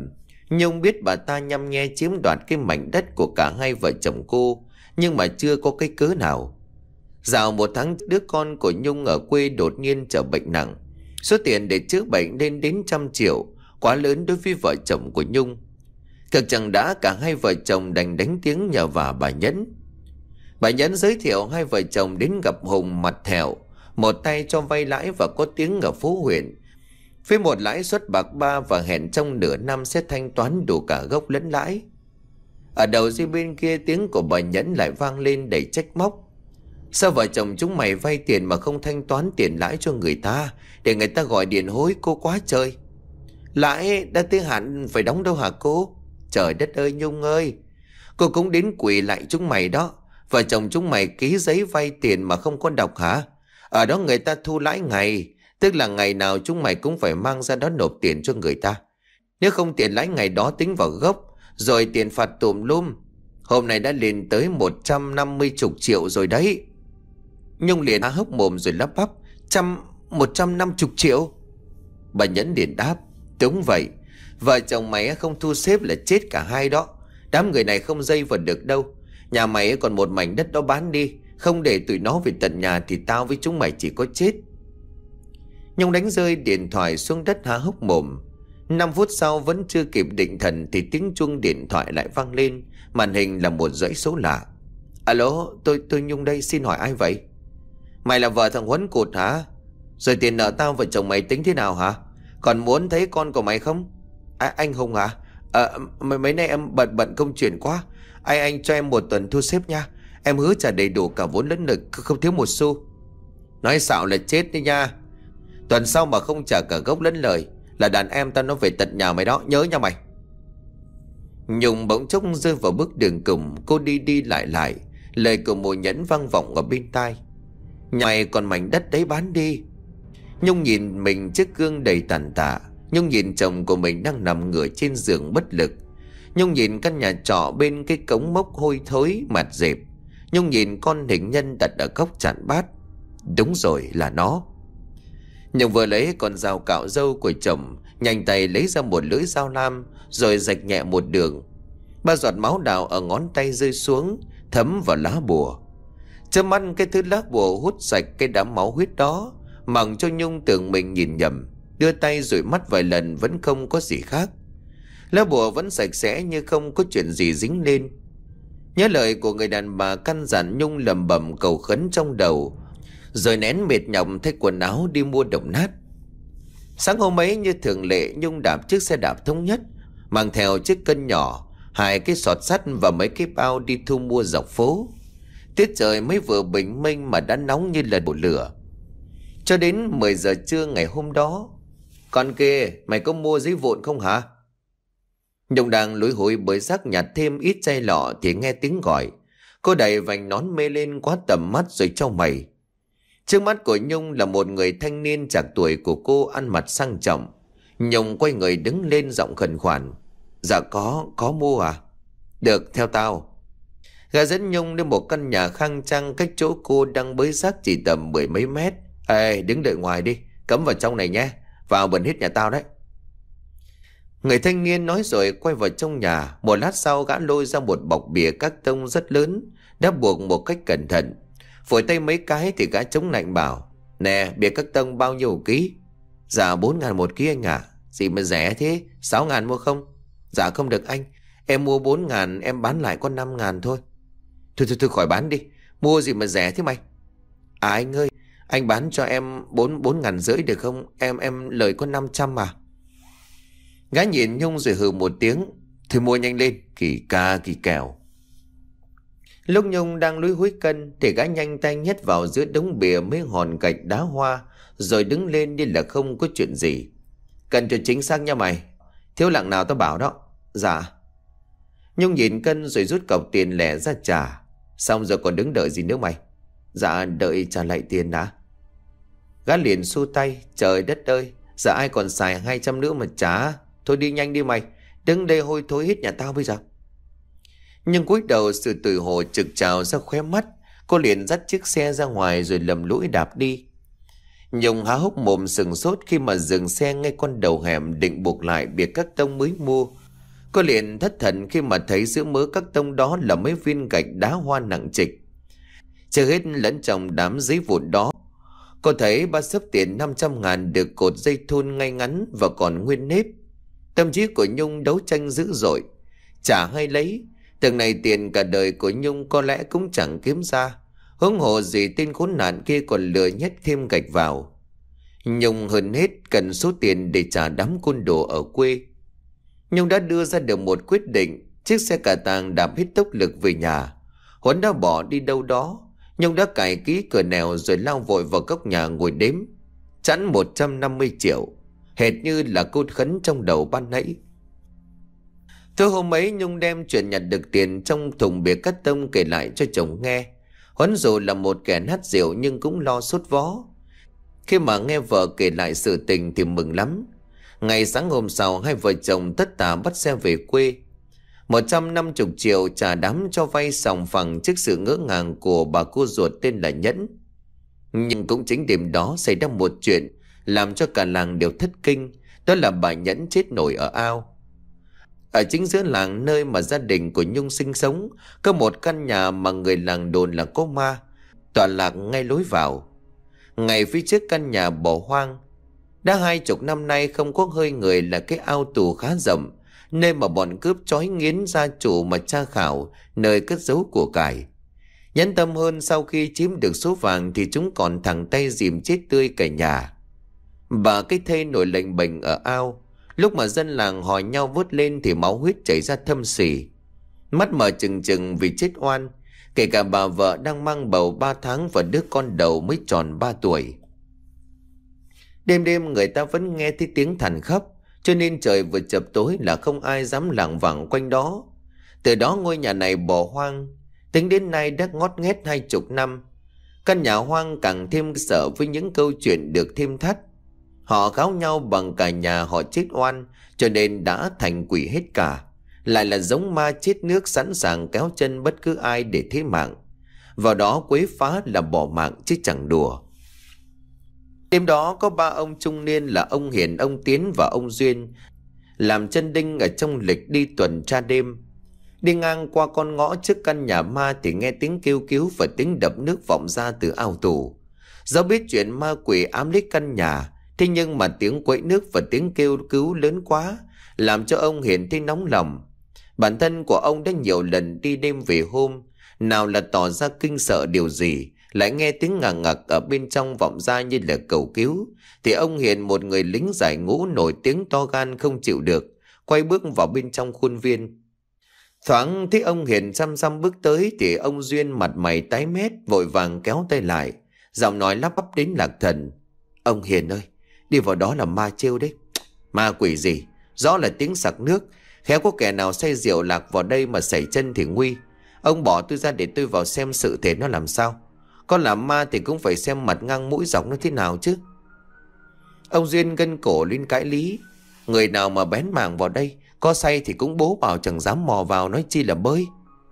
Speaker 1: Nhung biết bà ta nhăm nhe chiếm đoạt cái mảnh đất của cả hai vợ chồng cô, nhưng mà chưa có cái cớ nào. Dạo một tháng, đứa con của Nhung ở quê đột nhiên trở bệnh nặng. Số tiền để chữa bệnh lên đến trăm triệu, quá lớn đối với vợ chồng của Nhung. Cực chẳng đã, cả hai vợ chồng đành đánh tiếng nhờ vả bà Nhẫn. Bà Nhẫn giới thiệu hai vợ chồng đến gặp Hùng mặt thẹo, một tay cho vay lãi và có tiếng ở phố huyện, với một lãi suất bạc ba, và hẹn trong nửa năm sẽ thanh toán đủ cả gốc lẫn lãi. Ở đầu dây bên kia, tiếng của bà Nhẫn lại vang lên đầy trách móc. Sao vợ chồng chúng mày vay tiền mà không thanh toán tiền lãi cho người ta, để người ta gọi điện hối cô quá trời. Lãi đã tới hạn phải đóng đâu hả cô? Trời đất ơi Nhung ơi, cô cũng đến quỳ lại chúng mày đó. Vợ chồng chúng mày ký giấy vay tiền mà không có đọc hả? Ở đó người ta thu lãi ngày, tức là ngày nào chúng mày cũng phải mang ra đó nộp tiền cho người ta. Nếu không, tiền lãi ngày đó tính vào gốc, rồi tiền phạt tùm lum. Hôm nay đã lên tới một trăm năm mươi chục triệu rồi đấy. Nhung liền há hốc mồm rồi lắp bắp: Trăm, một trăm năm chục triệu. Bà Nhẫn liền đáp: Đúng vậy, vợ chồng mày không thu xếp là chết cả hai đó. Đám người này không dây vào được đâu. Nhà mày còn một mảnh đất đó bán đi, không để tụi nó về tận nhà thì tao với chúng mày chỉ có chết. Nhung đánh rơi điện thoại xuống đất há hốc mồm. Năm phút sau vẫn chưa kịp định thần thì tiếng chuông điện thoại lại vang lên. Màn hình là một dãy số lạ. Alo, tôi tôi Nhung đây, xin hỏi ai vậy? Mày là vợ thằng Huấn cụt hả? Rồi tiền nợ tao vợ chồng mày tính thế nào hả? Còn muốn thấy con của mày không? À, anh Hùng hả? À, mấy, mấy nay em bận bận công chuyện quá. Anh anh cho em một tuần thu xếp nha. Em hứa trả đầy đủ cả vốn lẫn lực, không thiếu một xu. Nói xạo là chết đi nha. Tuần sau mà không trả cả gốc lẫn lời là đàn em tao nó về tận nhà mày đó, nhớ nha mày. Nhung bỗng chốc rơi vào bước đường cùng. Cô đi đi lại lại, lời của Mùi Nhẫn vang vọng ở bên tai: Nhà mày còn mảnh đất đấy bán đi. Nhung nhìn mình trước gương đầy tàn tạ. Nhung nhìn chồng của mình đang nằm ngửa trên giường bất lực. Nhung nhìn căn nhà trọ bên cái cống mốc hôi thối mạt rệp. Nhung nhìn con hình nhân đặt ở góc chạn bát. Đúng rồi, là nó. Nhung vừa lấy con dao cạo râu của chồng, nhanh tay lấy ra một lưỡi dao lam, rồi rạch nhẹ một đường. Ba giọt máu đào ở ngón tay rơi xuống, thấm vào lá bùa. Chớp mắt, cái thứ lá bùa hút sạch cái đám máu huyết đó, mặc cho Nhung tưởng mình nhìn nhầm. Đưa tay dụi mắt vài lần vẫn không có gì khác. Lá bùa vẫn sạch sẽ như không có chuyện gì dính lên. Nhớ lời của người đàn bà căn dặn, Nhung lẩm bẩm cầu khấn trong đầu, rồi nén mệt nhọc thay quần áo đi mua đồng nát. Sáng hôm ấy như thường lệ, Nhung đạp chiếc xe đạp thống nhất, mang theo chiếc cân nhỏ, hai cái sọt sắt và mấy cái bao đi thu mua dọc phố. Tiết trời mới vừa bình minh mà đã nóng như là đổ lửa. Cho đến mười giờ trưa ngày hôm đó: Con kia, mày có mua giấy vụn không hả? Nhung đang lủi hủi bởi rác nhặt thêm ít chai lọ thì nghe tiếng gọi. Cô đẩy vành nón mê lên quá tầm mắt rồi chau mày. Trước mắt của Nhung là một người thanh niên trạc tuổi của cô, ăn mặc sang trọng. Nhung quay người đứng lên, giọng khẩn khoản: Dạ có, có mua à? Được, theo tao. Gã dẫn Nhung đến một căn nhà khang trang cách chỗ cô đang bới rác chỉ tầm mười mấy mét. Ê, đứng đợi ngoài đi, cấm vào trong này nhé, vào bẩn hết nhà tao đấy. Người thanh niên nói rồi quay vào trong nhà. Một lát sau, gã lôi ra một bọc bìa các tông rất lớn, đã buộc một cách cẩn thận. Phổi tay mấy cái thì gã chống lạnh bảo: Nè, bìa các tông bao nhiêu ký? Dạ bốn ngàn một ký anh ạ. À? Gì mà rẻ thế, sáu ngàn mua không? Dạ không được anh, em mua bốn ngàn, em bán lại có năm ngàn thôi. Thôi thôi thôi khỏi bán đi, mua gì mà rẻ thế mày? À anh ơi, anh bán cho em bốn bốn ngàn rưỡi được không? Em em lời có năm trăm mà. Gã nhìn Nhung rồi hừ một tiếng: Thôi mua nhanh lên, kỳ ca kỳ kèo. Lúc Nhung đang lúi húi cân thì gã nhanh tay nhét vào giữa đống bìa mấy hòn gạch đá hoa, rồi đứng lên như là không có chuyện gì. Cân cho chính xác nha mày, thiếu lạng nào tao bảo đó. Dạ. Nhung nhìn cân rồi rút cọc tiền lẻ ra trả. Xong rồi còn đứng đợi gì nữa mày? Dạ đợi trả lại tiền đã. Gã liền xua tay: Trời đất ơi, giờ ai còn xài hai trăm nữa mà trả. Thôi đi nhanh đi mày, đứng đây hôi thối hết nhà tao bây giờ. Nhưng cúi đầu, sự tủi hổ trực trào ra khóe mắt. Cô liền dắt chiếc xe ra ngoài rồi lầm lũi đạp đi. Nhung há hốc mồm sừng sốt khi mà dừng xe ngay con đầu hẻm định buộc lại bìa các tông mới mua. Cô liền thất thần khi mà thấy giữa mớ các tông đó là mấy viên gạch đá hoa nặng trịch. Chưa hết lẫn trong đám giấy vụn đó, cô thấy ba xấp tiền năm trăm ngàn được cột dây thun ngay ngắn và còn nguyên nếp. Tâm trí của Nhung đấu tranh dữ dội, trả hay lấy. Từng này tiền cả đời của Nhung có lẽ cũng chẳng kiếm ra, huống hồ gì tên khốn nạn kia còn lừa nhét thêm gạch vào. Nhung hơn hết cần số tiền để trả đám côn đồ ở quê. Nhung đã đưa ra được một quyết định. Chiếc xe cà tàng đạp hết tốc lực về nhà. Huấn đã bỏ đi đâu đó. Nhung đã cài ký cửa nẻo rồi lao vội vào góc nhà ngồi đếm. Chẵn một trăm năm mươi triệu, hệt như là cô khấn trong đầu ban nãy. Tối hôm ấy Nhung đem chuyện nhặt được tiền trong thùng bìa cắt tông kể lại cho chồng nghe. Huấn dù là một kẻ nát rượu nhưng cũng lo sốt vó. Khi mà nghe vợ kể lại sự tình thì mừng lắm. Ngày sáng hôm sau, hai vợ chồng tất tả bắt xe về quê. Một trăm năm mươi triệu trả đám cho vay sòng phẳng trước sự ngỡ ngàng của bà cô ruột tên là Nhẫn. Nhưng cũng chính đêm đó xảy ra một chuyện làm cho cả làng đều thất kinh. Đó là bà Nhẫn chết nổi ở ao. Ở chính giữa làng nơi mà gia đình của Nhung sinh sống, có một căn nhà mà người làng đồn là có ma, tọa lạc ngay lối vào. Ngay phía trước căn nhà bỏ hoang, đã hai chục năm nay không có hơi người là cái ao tù khá rộng, nơi mà bọn cướp trói nghiến gia chủ mà tra khảo nơi cất giấu của cải. Nhẫn tâm hơn, sau khi chiếm được số vàng thì chúng còn thẳng tay dìm chết tươi cả nhà. Bà cái thây nổi lệnh bệnh ở ao. Lúc mà dân làng hỏi nhau vớt lên thì máu huyết chảy ra thâm sỉ, mắt mở trừng trừng vì chết oan. Kể cả bà vợ đang mang bầu ba tháng và đứa con đầu mới tròn ba tuổi. Đêm đêm người ta vẫn nghe thấy tiếng thằn khóc, cho nên trời vừa chập tối là không ai dám lảng vảng quanh đó. Từ đó ngôi nhà này bỏ hoang, tính đến nay đã ngót nghét hai chục năm. Căn nhà hoang càng thêm sợ với những câu chuyện được thêm thắt. Họ kháo nhau bằng cả nhà họ chết oan, cho nên đã thành quỷ hết cả. Lại là giống ma chết nước sẵn sàng kéo chân bất cứ ai để thế mạng. Vào đó quấy phá là bỏ mạng chứ chẳng đùa. Đêm đó có ba ông trung niên là ông Hiền, ông Tiến và ông Duyên làm chân đinh ở trong lịch đi tuần tra đêm. Đi ngang qua con ngõ trước căn nhà ma thì nghe tiếng kêu cứu và tiếng đập nước vọng ra từ ao tù. Do biết chuyện ma quỷ ám lấy căn nhà, thế nhưng mà tiếng quậy nước và tiếng kêu cứu lớn quá, làm cho ông Hiền thấy nóng lòng. Bản thân của ông đã nhiều lần đi đêm về hôm, nào là tỏ ra kinh sợ điều gì, lại nghe tiếng ngà ngặc ở bên trong vọng ra như là cầu cứu, thì ông Hiền, một người lính giải ngũ nổi tiếng to gan không chịu được, quay bước vào bên trong khuôn viên. Thoáng thấy ông Hiền xăm xăm bước tới thì ông Duyên mặt mày tái mét, vội vàng kéo tay lại, giọng nói lắp bắp đến lạc thần: "Ông Hiền ơi, đi vào đó là ma trêu đấy." "Ma quỷ gì, rõ là tiếng sặc nước, khéo có kẻ nào say rượu lạc vào đây mà sẩy chân thì nguy. Ông bỏ tôi ra để tôi vào xem sự thể nó làm sao. Con làm ma thì cũng phải xem mặt ngang mũi dọc nó thế nào chứ." Ông Duyên gân cổ lên cãi lý: "Người nào mà bén mảng vào đây, có say thì cũng bố bảo chẳng dám mò vào, nói chi là bơi."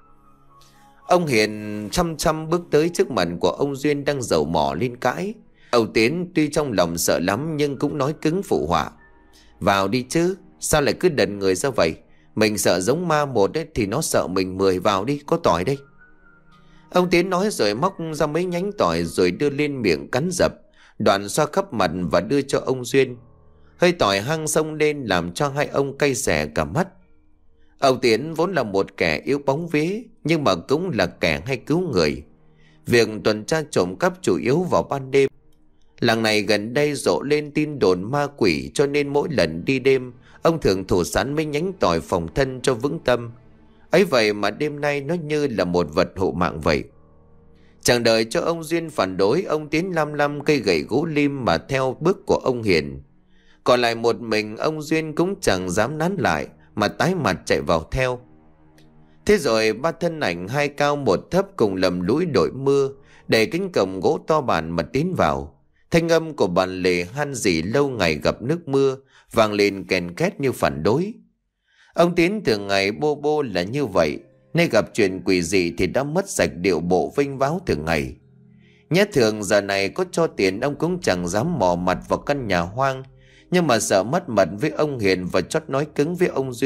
Speaker 1: Ông Hiền chăm chăm bước tới trước mặt của ông Duyên đang dầu mỏ lên cãi. Ông Tiến tuy trong lòng sợ lắm nhưng cũng nói cứng phụ họa: "Vào đi chứ, sao lại cứ đần người ra vậy? Mình sợ giống ma một ấy, thì nó sợ mình mười, vào đi, có tỏi đây." Ông Tiến nói rồi móc ra mấy nhánh tỏi rồi đưa lên miệng cắn dập, đoạn xoa khắp mặt và đưa cho ông Duyên. Hơi tỏi hăng xông lên làm cho hai ông cay xè cả mắt. Ông Tiến vốn là một kẻ yếu bóng vía, nhưng mà cũng là kẻ hay cứu người. Việc tuần tra trộm cắp chủ yếu vào ban đêm. Làng này gần đây rộ lên tin đồn ma quỷ, cho nên mỗi lần đi đêm ông thường thủ sẵn mấy nhánh tỏi phòng thân cho vững tâm. Ấy vậy mà đêm nay nó như là một vật hộ mạng vậy. Chẳng đợi cho ông Duyên phản đối, ông Tiến lam lam cây gậy gỗ lim mà theo bước của ông Hiền. Còn lại một mình ông Duyên cũng chẳng dám nán lại mà tái mặt chạy vào theo. Thế rồi ba thân ảnh hai cao một thấp cùng lầm lũi đội mưa, đẩy cánh cổng gỗ to bản mà tiến vào. Thanh âm của bàn lề han dỉ lâu ngày gặp nước mưa vang lên kèn két như phản đối. Ông Tiến thường ngày bô bô là như vậy, nay gặp chuyện quỷ dị thì đã mất sạch điệu bộ vinh váo thường ngày. Nhát thường giờ này có cho tiền ông cũng chẳng dám mò mặt vào căn nhà hoang, nhưng mà sợ mất mật với ông Hiền và chót nói cứng với ông Duyên,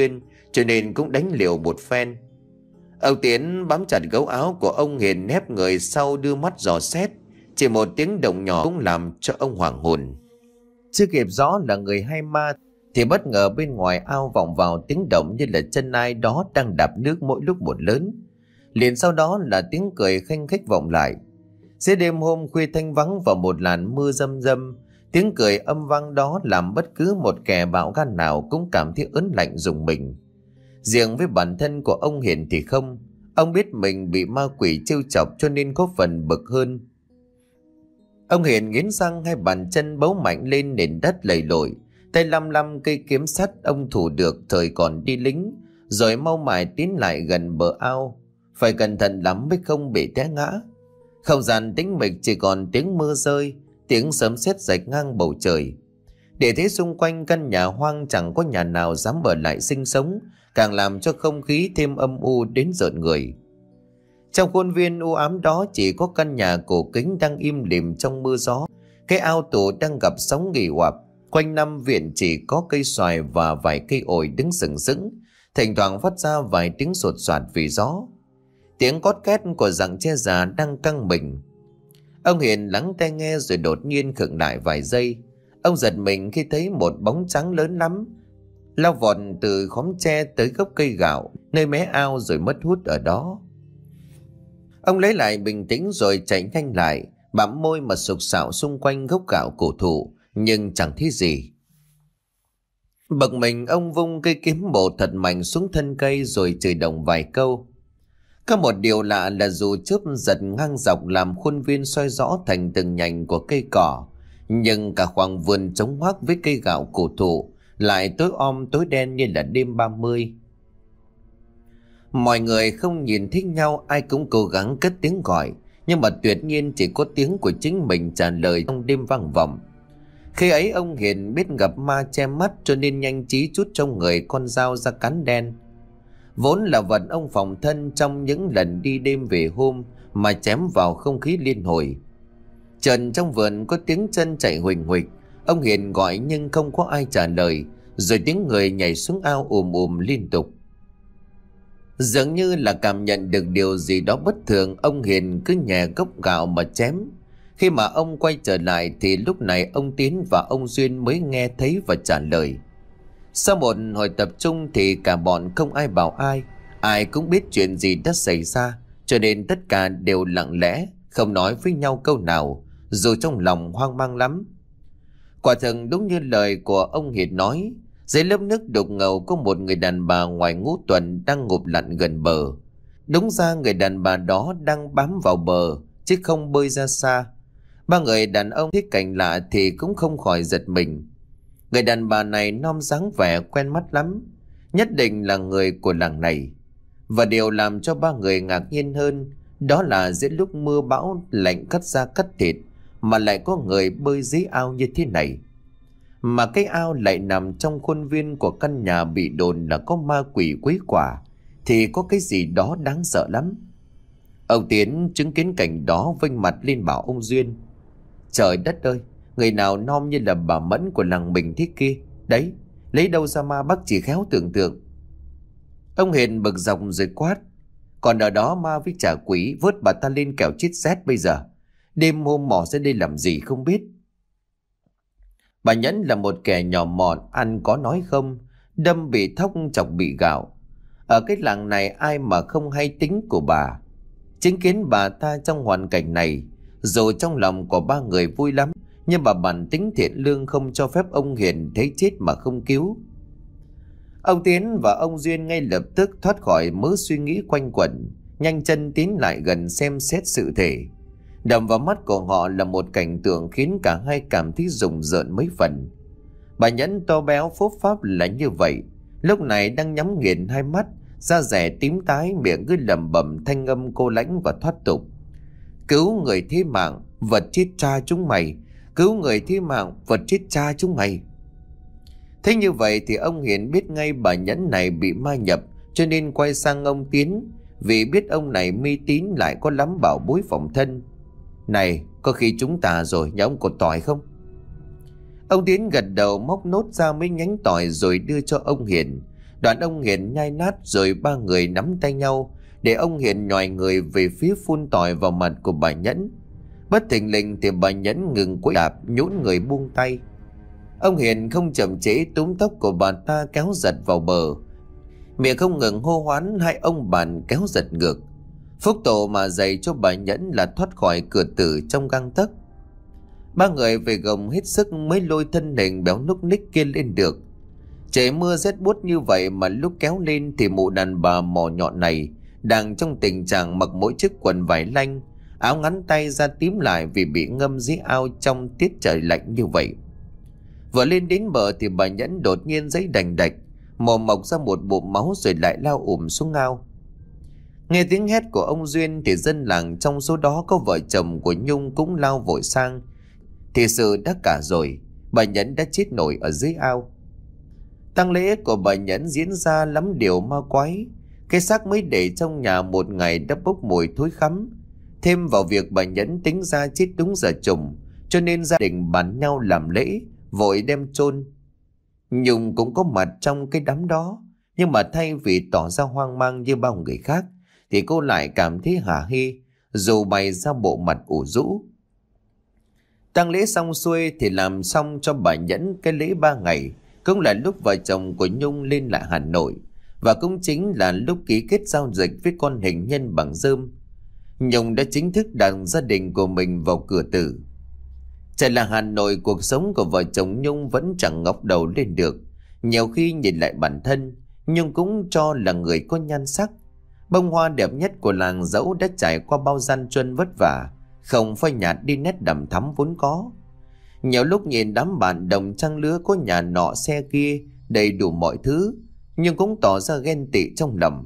Speaker 1: cho nên cũng đánh liều một phen. Ông Tiến bám chặt gấu áo của ông Hiền, nép người sau đưa mắt dò xét. Chỉ một tiếng động nhỏ cũng làm cho ông hoảng hồn. Chưa kịp rõ là người hay ma thì bất ngờ bên ngoài ao vọng vào tiếng động như là chân ai đó đang đạp nước mỗi lúc một lớn. Liền sau đó là tiếng cười khanh khách vọng lại. Giữa đêm hôm khuya thanh vắng và một làn mưa râm râm, tiếng cười âm vang đó làm bất cứ một kẻ bạo gan nào cũng cảm thấy ớn lạnh rùng mình. Riêng với bản thân của ông Hiền thì không. Ông biết mình bị ma quỷ trêu chọc cho nên có phần bực hơn. Ông Hiền nghiến răng, hai bàn chân bấu mạnh lên nền đất lầy lội, tay lăm lăm cây kiếm sắt ông thủ được thời còn đi lính, rồi mau mải tiến lại gần bờ ao. Phải cẩn thận lắm mới không bị té ngã. Không gian tĩnh mịch, chỉ còn tiếng mưa rơi, tiếng sấm sét rạch ngang bầu trời. Để thế xung quanh căn nhà hoang chẳng có nhà nào dám ở lại sinh sống, càng làm cho không khí thêm âm u đến rợn người. Trong khuôn viên u ám đó chỉ có căn nhà cổ kính đang im lìm trong mưa gió. Cái ao tù đang gặp sóng nghỉ oạp. Quanh năm viện chỉ có cây xoài và vài cây ổi đứng sừng sững, thỉnh thoảng phát ra vài tiếng sột soạt vì gió. Tiếng cót két của rặng tre già đang căng mình. Ông Hiền lắng tai nghe rồi đột nhiên khựng lại vài giây. Ông giật mình khi thấy một bóng trắng lớn lắm lao vọt từ khóm tre tới gốc cây gạo nơi mé ao rồi mất hút ở đó. Ông lấy lại bình tĩnh rồi chạy nhanh lại, bặm môi mà sục sạo xung quanh gốc gạo cổ thụ, nhưng chẳng thấy gì. Bực mình, ông vung cây kiếm bổ thật mạnh xuống thân cây rồi chửi đồng vài câu. Có một điều lạ là dù chớp giật ngang dọc làm khuôn viên soi rõ thành từng nhành của cây cỏ, nhưng cả khoảng vườn trống hoác với cây gạo cổ thụ lại tối om tối đen như là đêm ba mươi. Mọi người không nhìn thích nhau, ai cũng cố gắng cất tiếng gọi, nhưng mà tuyệt nhiên chỉ có tiếng của chính mình trả lời trong đêm vang vọng. Khi ấy ông Hiền biết gặp ma che mắt cho nên nhanh trí trút trong người con dao ra cán đen. Vốn là vật ông phòng thân trong những lần đi đêm về hôm mà chém vào không khí liên hồi. Trần trong vườn có tiếng chân chạy huỳnh huỳnh, ông Hiền gọi nhưng không có ai trả lời, rồi tiếng người nhảy xuống ao ùm ùm liên tục. Dường như là cảm nhận được điều gì đó bất thường, ông Hiền cứ nhè gốc gạo mà chém. Khi mà ông quay trở lại thì lúc này ông Tiến và ông Duyên mới nghe thấy và trả lời. Sau một hồi tập trung thì cả bọn không ai bảo ai, ai cũng biết chuyện gì đã xảy ra, cho nên tất cả đều lặng lẽ, không nói với nhau câu nào, dù trong lòng hoang mang lắm. Quả thật đúng như lời của ông Hiền nói, dưới lớp nước đục ngầu có một người đàn bà ngoài ngũ tuần đang ngụp lặn gần bờ. Đúng ra người đàn bà đó đang bám vào bờ chứ không bơi ra xa. Ba người đàn ông thấy cảnh lạ thì cũng không khỏi giật mình. Người đàn bà này non dáng vẻ quen mắt lắm, nhất định là người của làng này. Và điều làm cho ba người ngạc nhiên hơn đó là giữa lúc mưa bão lạnh cắt da cắt thịt mà lại có người bơi dưới ao như thế này. Mà cái ao lại nằm trong khuôn viên của căn nhà bị đồn là có ma quỷ quấy quả, thì có cái gì đó đáng sợ lắm. Ông Tiến chứng kiến cảnh đó vênh mặt lên bảo ông Duyên: Trời đất ơi, người nào non như là bà Mẫn của làng mình thế kia. Đấy, lấy đâu ra ma bác chỉ khéo tưởng tượng. Ông Hiền bực dọc rồi quát: Còn ở đó ma với trả quỷ vớt bà ta lên kẻo chết rét bây giờ. Đêm hôm mò ra đây làm gì không biết. Bà Nhẫn là một kẻ nhỏ mọn, ăn có nói không, đâm bị thóc chọc bị gạo. Ở cái làng này ai mà không hay tính của bà. Chứng kiến bà ta trong hoàn cảnh này, dù trong lòng của ba người vui lắm, nhưng mà bản tính thiện lương không cho phép ông Hiền thấy chết mà không cứu. Ông Tiến và ông Duyên ngay lập tức thoát khỏi mớ suy nghĩ quanh quẩn, nhanh chân tiến lại gần xem xét sự thể. Đập vào mắt của họ là một cảnh tượng khiến cả hai cảm thấy rùng rợn mấy phần. Bà Nhẫn to béo phốp pháp là như vậy, lúc này đang nhắm nghiền hai mắt, da rẻ tím tái, miệng cứ lẩm bẩm thanh âm cô lãnh và thoát tục: Cứu người thế mạng, vật chết cha chúng mày. Cứu người thế mạng, vật chết cha chúng mày. Thế như vậy thì ông Hiền biết ngay bà Nhẫn này bị ma nhập, cho nên quay sang ông Tiến, vì biết ông này mê tín lại có lắm bảo bối phòng thân. Này, có khi chúng ta rồi, nhà ông có tỏi không? Ông Tiến gật đầu móc nốt ra mấy nhánh tỏi rồi đưa cho ông Hiền. Đoạn ông Hiền nhai nát rồi ba người nắm tay nhau để ông Hiền nhòi người về phía phun tỏi vào mặt của bà Nhẫn. Bất thình lình thì bà Nhẫn ngừng quẫy đạp, nhũn người buông tay. Ông Hiền không chậm trễ túm tóc của bà ta kéo giật vào bờ, miệng không ngừng hô hoán hai ông bạn kéo giật ngược. Phúc tổ mà dạy cho bà Nhẫn là thoát khỏi cửa tử trong gang tấc. Ba người về gồng hết sức mới lôi thân hình béo núc ních kia lên được. Trời mưa rét buốt như vậy mà lúc kéo lên thì mụ đàn bà mỏ nhọn này đang trong tình trạng mặc mỗi chiếc quần vải lanh, áo ngắn tay da tím lại vì bị ngâm dưới ao trong tiết trời lạnh như vậy. Vừa lên đến bờ thì bà Nhẫn đột nhiên giấy đành đạch, mồm mọc ra một bụng máu rồi lại lao ùm xuống ao. Nghe tiếng hét của ông Duyên thì dân làng trong số đó có vợ chồng của Nhung cũng lao vội sang. Thì sự đã cả rồi, bà Nhẫn đã chết nổi ở dưới ao. Tang lễ của bà Nhẫn diễn ra lắm điều ma quái. Cái xác mới để trong nhà một ngày đã bốc mùi thối khắm. Thêm vào việc bà Nhẫn tính ra chết đúng giờ trùng, cho nên gia đình bàn nhau làm lễ, vội đem chôn. Nhung cũng có mặt trong cái đám đó, nhưng mà thay vì tỏ ra hoang mang như bao người khác thì cô lại cảm thấy hả hê, dù bày ra bộ mặt ủ rũ. Tang lễ xong xuôi thì làm xong cho bà Nhẫn cái lễ ba ngày, cũng là lúc vợ chồng của Nhung lên lại Hà Nội, và cũng chính là lúc ký kết giao dịch với con hình nhân bằng rơm. Nhung đã chính thức đặt gia đình của mình vào cửa tử. Trở lại Hà Nội, cuộc sống của vợ chồng Nhung vẫn chẳng ngóc đầu lên được. Nhiều khi nhìn lại bản thân, Nhung cũng cho là người có nhan sắc. Bông hoa đẹp nhất của làng dẫu đã trải qua bao gian truân vất vả, không phai nhạt đi nét đằm thắm vốn có. Nhiều lúc nhìn đám bạn đồng trang lứa có nhà nọ xe kia đầy đủ mọi thứ, nhưng cũng tỏ ra ghen tị trong lòng.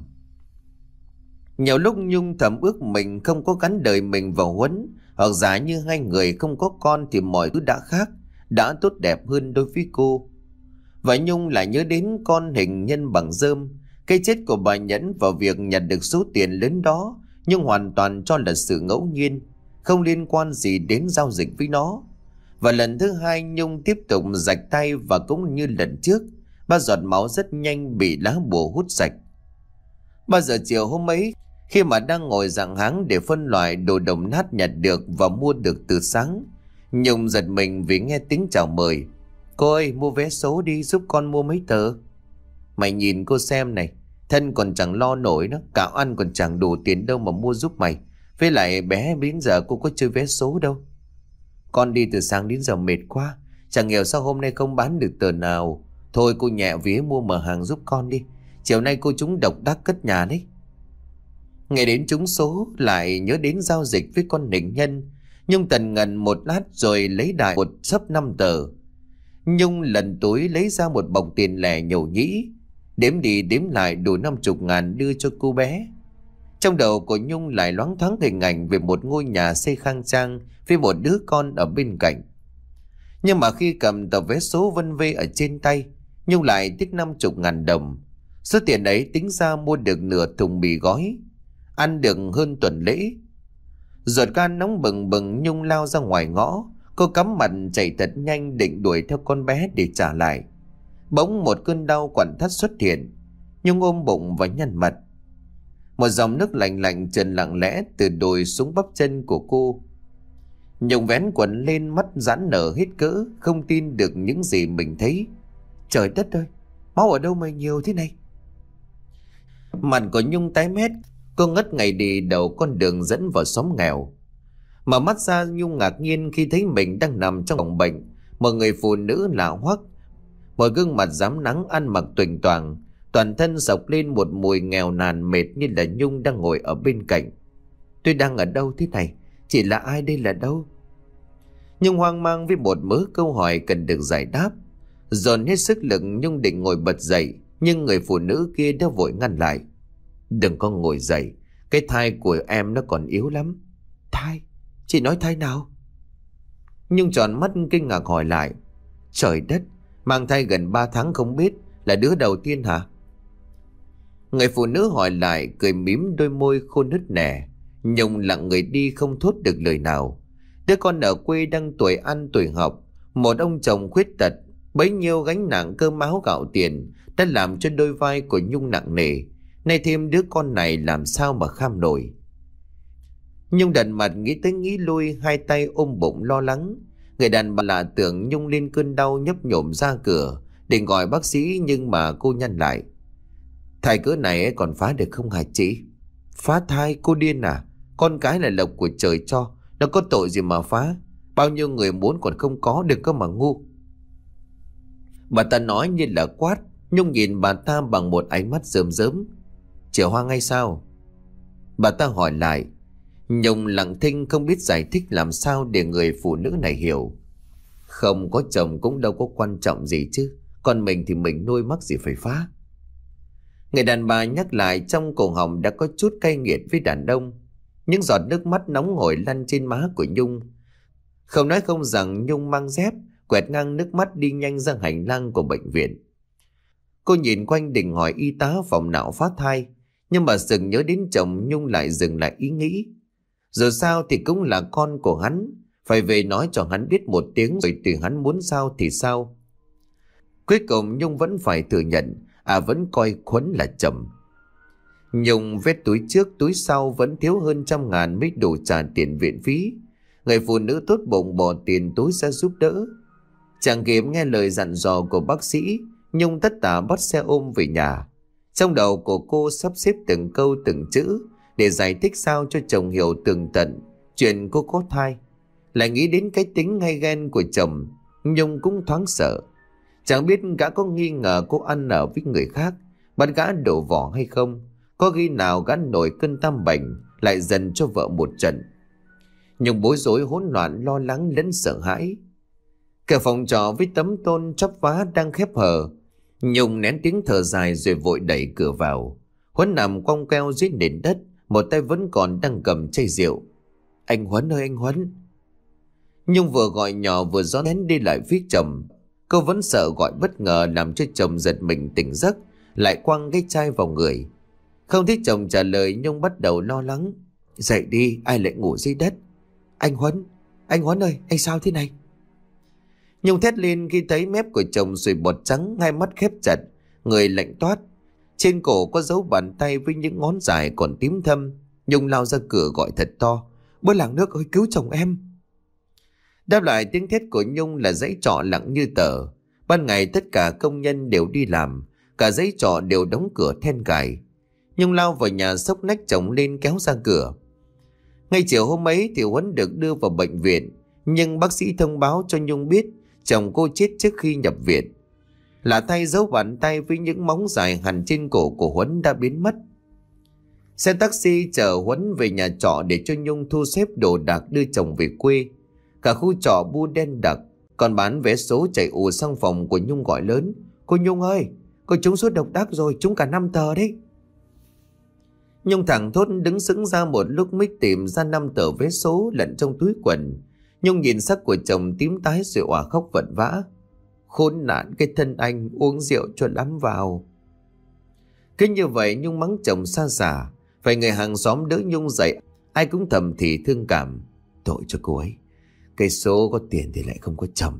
Speaker 1: Nhiều lúc Nhung thầm ước mình không có gắn đời mình vào Huấn, hoặc giả như hai người không có con thì mọi thứ đã khác, đã tốt đẹp hơn đối với cô. Và Nhung lại nhớ đến con hình nhân bằng rơm. Cái chết của bà Nhẫn và việc nhặt được số tiền lớn đó Nhung hoàn toàn cho là sự ngẫu nhiên, không liên quan gì đến giao dịch với nó. Và lần thứ hai Nhung tiếp tục rạch tay, và cũng như lần trước, ba giọt máu rất nhanh bị lá bùa hút sạch. Ba giờ chiều hôm ấy, khi mà đang ngồi giằng háng để phân loại đồ đồng nát nhặt được và mua được từ sáng, Nhung giật mình vì nghe tiếng chào mời. Cô ơi, mua vé số đi, giúp con mua mấy tờ. Mày nhìn cô xem này, thân còn chẳng lo nổi đó, cả ăn còn chẳng đủ tiền đâu mà mua giúp mày. Với lại bé đến giờ cô có chơi vé số đâu. Con đi từ sáng đến giờ mệt quá, chẳng hiểu sao hôm nay không bán được tờ nào. Thôi cô nhẹ vía mua mở hàng giúp con đi, chiều nay cô trúng độc đắc cất nhà đấy. Nghe đến trúng số lại nhớ đến giao dịch với con hình nhân. Nhung tần ngần một lát rồi lấy đại một xấp năm tờ. Nhung lần túi lấy ra một bọc tiền lẻ nhầu nhĩ, đếm đi đếm lại đủ năm chục ngàn đưa cho cô bé. Trong đầu của Nhung lại loáng thoáng hình ảnh về một ngôi nhà xây khang trang với một đứa con ở bên cạnh. Nhưng mà khi cầm tờ vé số vân vê ở trên tay, Nhung lại tiếc năm chục ngàn đồng. Số tiền ấy tính ra mua được nửa thùng mì gói, ăn được hơn tuần lễ. Ruột gan nóng bừng bừng, Nhung lao ra ngoài ngõ. Cô cắm mặt chạy thật nhanh định đuổi theo con bé để trả lại. Bỗng một cơn đau quặn thắt xuất hiện. Nhung ôm bụng và nhăn mặt. Một dòng nước lạnh lạnh trần lặng lẽ từ đùi xuống bắp chân của cô. Nhung vén quần lên, mắt giãn nở hết cỡ, không tin được những gì mình thấy. Trời đất ơi, máu ở đâu mà nhiều thế này? Mặt của Nhung tái mét, cô ngất ngày đi đầu con đường dẫn vào xóm nghèo. Mở mắt ra, Nhung ngạc nhiên khi thấy mình đang nằm trong phòng bệnh. Một người phụ nữ lạ hoắc, một gương mặt rám nắng, ăn mặc tuềnh toàng, toàn thân sộc lên một mùi nghèo nàn mệt như là Nhung đang ngồi ở bên cạnh. Tôi đang ở đâu thế này? Chỉ là ai đây là đâu? Nhung hoang mang với một mớ câu hỏi cần được giải đáp. Dồn hết sức lực, Nhung định ngồi bật dậy, nhưng người phụ nữ kia đã vội ngăn lại. Đừng có ngồi dậy, cái thai của em nó còn yếu lắm. Thai? Chị nói thai nào? Nhung tròn mắt kinh ngạc hỏi lại. Trời đất, mang thai gần ba tháng không biết là đứa đầu tiên hả? Người phụ nữ hỏi lại, cười mím đôi môi khô nứt nẻ. Nhung lặng người đi không thốt được lời nào. Đứa con ở quê đang tuổi ăn tuổi học, một ông chồng khuyết tật, Bấy nhiêu gánh nặng cơm áo gạo tiền đã làm cho đôi vai của Nhung nặng nề, nay thêm đứa con này làm sao mà kham nổi. Nhung đần mặt nghĩ tới nghĩ lui, hai tay ôm bụng lo lắng. Người đàn bà lạ tưởng Nhung lên cơn đau nhấp nhổm ra cửa định gọi bác sĩ, nhưng mà cô nhăn lại. Thai cỡ này còn phá được không hả chị? Phá thai? Cô điên à? Con cái là lộc của trời cho, nó có tội gì mà phá? Bao nhiêu người muốn còn không có được cơ mà ngu. Bà ta nói như là quát. Nhung nhìn bà ta bằng một ánh mắt rơm rớm. Chị Hoa ngay sao? Bà ta hỏi lại. Nhung lặng thinh không biết giải thích làm sao để người phụ nữ này hiểu. Không có chồng cũng đâu có quan trọng gì chứ, còn mình thì mình nuôi mắc gì phải phá. Người đàn bà nhắc lại, trong cổ họng đã có chút cay nghiệt với đàn ông. Những giọt nước mắt nóng hổi lăn trên má của Nhung. Không nói không rằng Nhung mang dép, quẹt ngang nước mắt đi nhanh ra hành lang của bệnh viện. Cô nhìn quanh định hỏi y tá phòng nào phá thai, nhưng mà dừng nhớ đến chồng Nhung lại dừng lại ý nghĩ. Dù sao thì cũng là con của hắn, phải về nói cho hắn biết một tiếng rồi tùy hắn muốn sao thì sao. Cuối cùng Nhung vẫn phải thừa nhận, à vẫn coi Khuấn là chồng. Nhung vét túi trước túi sau vẫn thiếu hơn trăm ngàn mới đủ trả tiền viện phí. Người phụ nữ tốt bụng bỏ tiền túi ra giúp đỡ. Chẳng kịp nghe lời dặn dò của bác sĩ, Nhung tất tả bắt xe ôm về nhà. Trong đầu của cô sắp xếp từng câu từng chữ để giải thích sao cho chồng hiểu tường tận chuyện cô có thai. Lại nghĩ đến cái tính hay ghen của chồng, Nhung cũng thoáng sợ. Chẳng biết gã có nghi ngờ cô ăn ở với người khác, bắt gã đổ vỏ hay không. Có khi nào gã nổi cơn tam bệnh lại dần cho vợ một trận. Nhung bối rối hỗn loạn, lo lắng lẫn sợ hãi. Cửa phòng trọ với tấm tôn chắp vá đang khép hờ. Nhung nén tiếng thở dài rồi vội đẩy cửa vào. Huấn nằm quong queo dưới nền đất, một tay vẫn còn đang cầm chai rượu. Anh Huấn ơi anh Huấn. Nhung vừa gọi nhỏ vừa gió nén đi lại phía chồng. Cô vẫn sợ gọi bất ngờ làm cho chồng giật mình tỉnh giấc, lại quăng cái chai vào người. Không thấy chồng trả lời, Nhung bắt đầu lo lắng. Dậy đi, ai lại ngủ dưới đất? Anh Huấn, anh Huấn ơi, anh sao thế này? Nhung thét lên khi thấy mép của chồng sùi bọt trắng, hai mắt khép chặt, người lạnh toát. Trên cổ có dấu bàn tay với những ngón dài còn tím thâm. Nhung lao ra cửa gọi thật to. Bữa làng nước ơi, cứu chồng em. Đáp lại tiếng thét của Nhung là dãy trọ lặng như tờ. Ban ngày tất cả công nhân đều đi làm, cả dãy trọ đều đóng cửa then cài. Nhung lao vào nhà xốc nách chồng lên kéo ra cửa. Ngay chiều hôm ấy thì Huấn được đưa vào bệnh viện, nhưng bác sĩ thông báo cho Nhung biết chồng cô chết trước khi nhập viện. Lạ thay, dấu bàn tay với những móng dài hằn trên cổ của Huấn đã biến mất. Xe taxi chở Huấn về nhà trọ để cho Nhung thu xếp đồ đạc đưa chồng về quê. Cả khu trọ bu đen đặc, còn bán vé số chạy ù sang phòng của Nhung gọi lớn. Cô Nhung ơi, cô trúng số độc đắc rồi, trúng cả năm tờ đấy. Nhung thẳng thốt đứng sững ra một lúc mới tìm ra năm tờ vé số lẫn trong túi quần. Nhung nhìn sắc của chồng tím tái rồi òa khóc vật vã. Khốn nạn cái thân anh, uống rượu cho lắm vào. Cứ như vậy Nhung mắng chồng xa xả. Phải người hàng xóm đỡ Nhung dậy, ai cũng thầm thì thương cảm. Tội cho cô ấy, cái số có tiền thì lại không có chồng.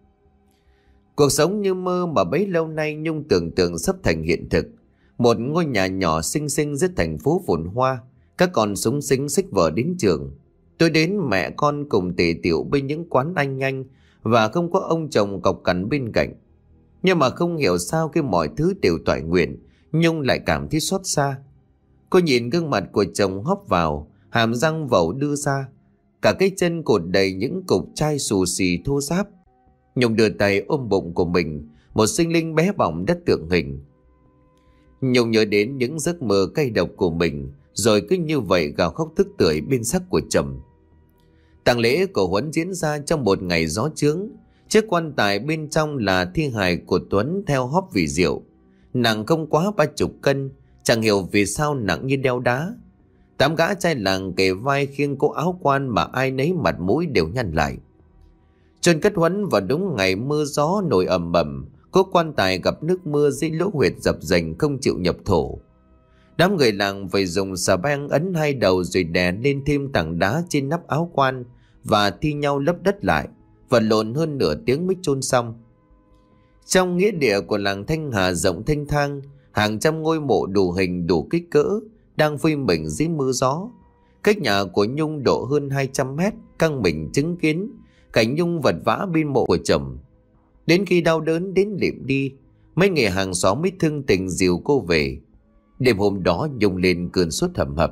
Speaker 1: Cuộc sống như mơ mà bấy lâu nay Nhung tưởng tượng sắp thành hiện thực. Một ngôi nhà nhỏ xinh xinh giữa thành phố phồn hoa. Các con súng xính xích vở đến trường. Tôi đến mẹ con cùng tề tiểu bên những quán anh anh, và không có ông chồng cọc cằn bên cạnh. Nhưng mà không hiểu sao khi mọi thứ đều toại nguyện, Nhung lại cảm thấy xót xa. Cô nhìn gương mặt của chồng hóp vào, hàm răng vẩu đưa ra, cả cái chân cột đầy những cục chai xù xì thô ráp. Nhung đưa tay ôm bụng của mình, một sinh linh bé bỏng đất tượng hình. Nhung nhớ đến những giấc mơ cay độc của mình, rồi cứ như vậy gào khóc tức tưởi bên xác của chồng. Tang lễ của Huấn diễn ra trong một ngày gió chướng. Chiếc quan tài bên trong là thi hài của Tuấn theo hóp vì rượu. Nặng không quá ba chục cân, chẳng hiểu vì sao nặng như đeo đá. Tám gã trai làng kề vai khiêng cô áo quan mà ai nấy mặt mũi đều nhăn lại. Chôn cất Huấn vào đúng ngày mưa gió nổi ầm ầm. Cố quan tài gặp nước mưa dưới lỗ huyệt dập dềnh không chịu nhập thổ. Đám người làng phải dùng xà beng ấn hai đầu rồi đè lên thêm tảng đá trên nắp áo quan và thi nhau lấp đất lại, vật lộn hơn nửa tiếng mới chôn xong. Trong nghĩa địa của làng Thanh Hà rộng thênh thang, hàng trăm ngôi mộ đủ hình đủ kích cỡ đang phơi mình dưới mưa gió. Cách nhà của Nhung độ hơn hai trăm mét, căng mình chứng kiến cảnh Nhung vật vã bên mộ của chồng. Đến khi đau đớn đến liệm đi, mấy người hàng xóm mới thương tình dìu cô về. Đêm hôm đó Nhung lên cơn sốt hầm hập.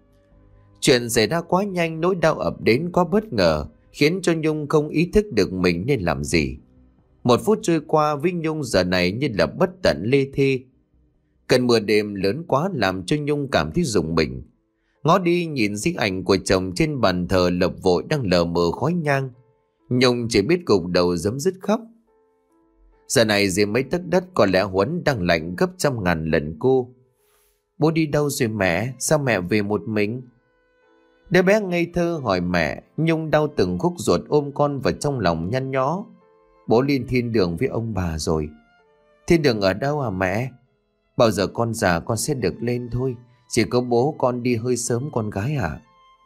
Speaker 1: Chuyện xảy ra quá nhanh, nỗi đau ập đến quá bất ngờ, khiến cho Nhung không ý thức được mình nên làm gì. Một phút trôi qua với Nhung giờ này như là bất tận lê thê. Cơn mưa đêm lớn quá làm cho Nhung cảm thấy rùng mình. Ngó đi nhìn di ảnh của chồng trên bàn thờ lập vội đang lờ mờ khói nhang, Nhung chỉ biết gục đầu giấm dứt khóc. Giờ này dưới mấy tấc đất có lẽ Huấn đang lạnh gấp trăm ngàn lần cô. Bố đi đâu rồi mẹ? Sao mẹ về một mình? Đứa bé ngây thơ hỏi mẹ. Nhung đau từng khúc ruột ôm con vào trong lòng nhăn nhó. Bố lên thiên đường với ông bà rồi. Thiên đường ở đâu hả mẹ? Bao giờ con già con sẽ được lên thôi. Chỉ có bố con đi hơi sớm con gái à?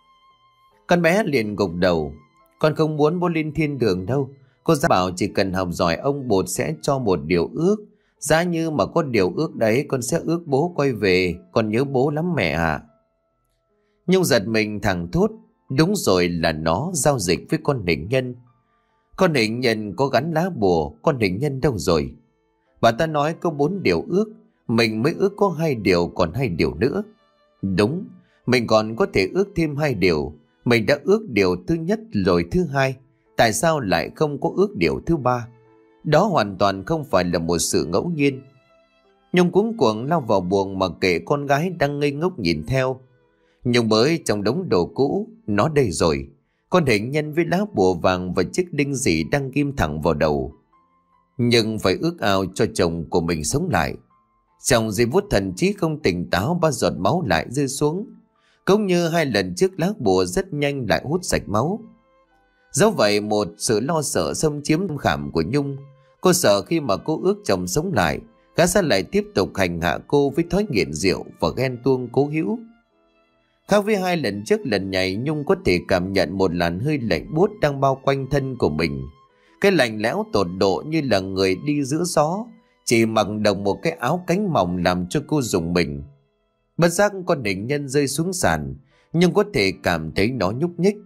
Speaker 1: Con bé liền gục đầu. Con không muốn bố lên thiên đường đâu. Cô giáo bảo chỉ cần học giỏi ông Bột sẽ cho một điều ước. Giá như mà có điều ước đấy con sẽ ước bố quay về. Con nhớ bố lắm mẹ à. Nhung giật mình thẳng thốt. Đúng rồi, là nó giao dịch với con hình nhân. Con hình nhân có gắn lá bùa. Con hình nhân đâu rồi? Bà ta nói có bốn điều ước. Mình mới ước có hai điều, còn hai điều nữa. Đúng, mình còn có thể ước thêm hai điều. Mình đã ước điều thứ nhất rồi thứ hai. Tại sao lại không có ước điều thứ ba? Đó hoàn toàn không phải là một sự ngẫu nhiên. Nhung cuống cuồng lao vào buồng mà kệ con gái đang ngây ngốc nhìn theo. Nhung bới trong đống đồ cũ. Nó đây rồi. Con hình nhân với lá bùa vàng và chiếc đinh dị đang ghim thẳng vào đầu. Nhưng phải ước ao cho chồng của mình sống lại. Trong giây phút thần trí không tỉnh táo, ba giọt máu lại rơi xuống. Cũng như hai lần trước, lá bùa rất nhanh lại hút sạch máu. Dẫu vậy một sự lo sợ xâm chiếm khảm của Nhung. Cô sợ khi mà cô ước chồng sống lại, gã sẽ lại tiếp tục hành hạ cô với thói nghiện rượu và ghen tuông cố hữu. Khác với hai lần trước lần này, Nhung có thể cảm nhận một làn hơi lạnh buốt đang bao quanh thân của mình. Cái lạnh lẽo tột độ như là người đi giữa gió, chỉ mặc đồng một cái áo cánh mỏng làm cho cô rùng mình. Bất giác con hình nhân rơi xuống sàn, nhưng có thể cảm thấy nó nhúc nhích.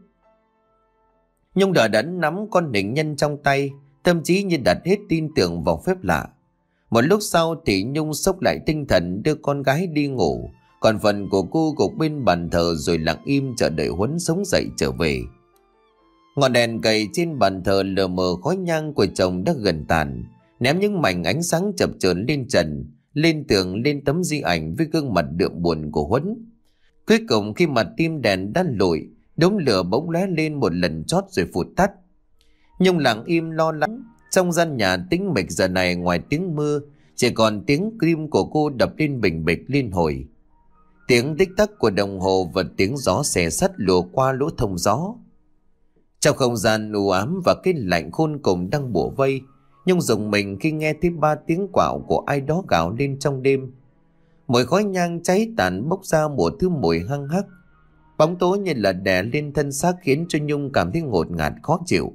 Speaker 1: Nhung đờ đẫn nắm con hình nhân trong tay, tâm trí như đặt hết tin tưởng vào phép lạ. Một lúc sau thì Nhung xốc lại tinh thần đưa con gái đi ngủ, còn phần của cô gục bên bàn thờ rồi lặng im chờ đợi Huấn sống dậy trở về. Ngọn đèn cầy trên bàn thờ lờ mờ khói nhang của chồng đã gần tàn, ném những mảnh ánh sáng chập chờn lên trần, lên tường, lên tấm di ảnh với gương mặt đượm buồn của Huấn. Cuối cùng khi mặt tim đèn đã lụi, đốm lửa bỗng lóe lên một lần chót rồi phụt tắt. Nhung lặng im lo lắng. Trong gian nhà tĩnh mịch giờ này, ngoài tiếng mưa chỉ còn tiếng tim của cô đập lên bình bịch liên hồi. Tiếng tích tắc của đồng hồ và tiếng gió xé sắt lùa qua lỗ thông gió. Trong không gian u ám và cái lạnh khôn cùng đang bủa vây, Nhung rùng mình khi nghe thấy ba tiếng quạo của ai đó gào lên trong đêm. Mùi khói nhang cháy tàn bốc ra một thứ mùi hăng hắc. Bóng tối như là đè lên thân xác khiến cho Nhung cảm thấy ngột ngạt khó chịu.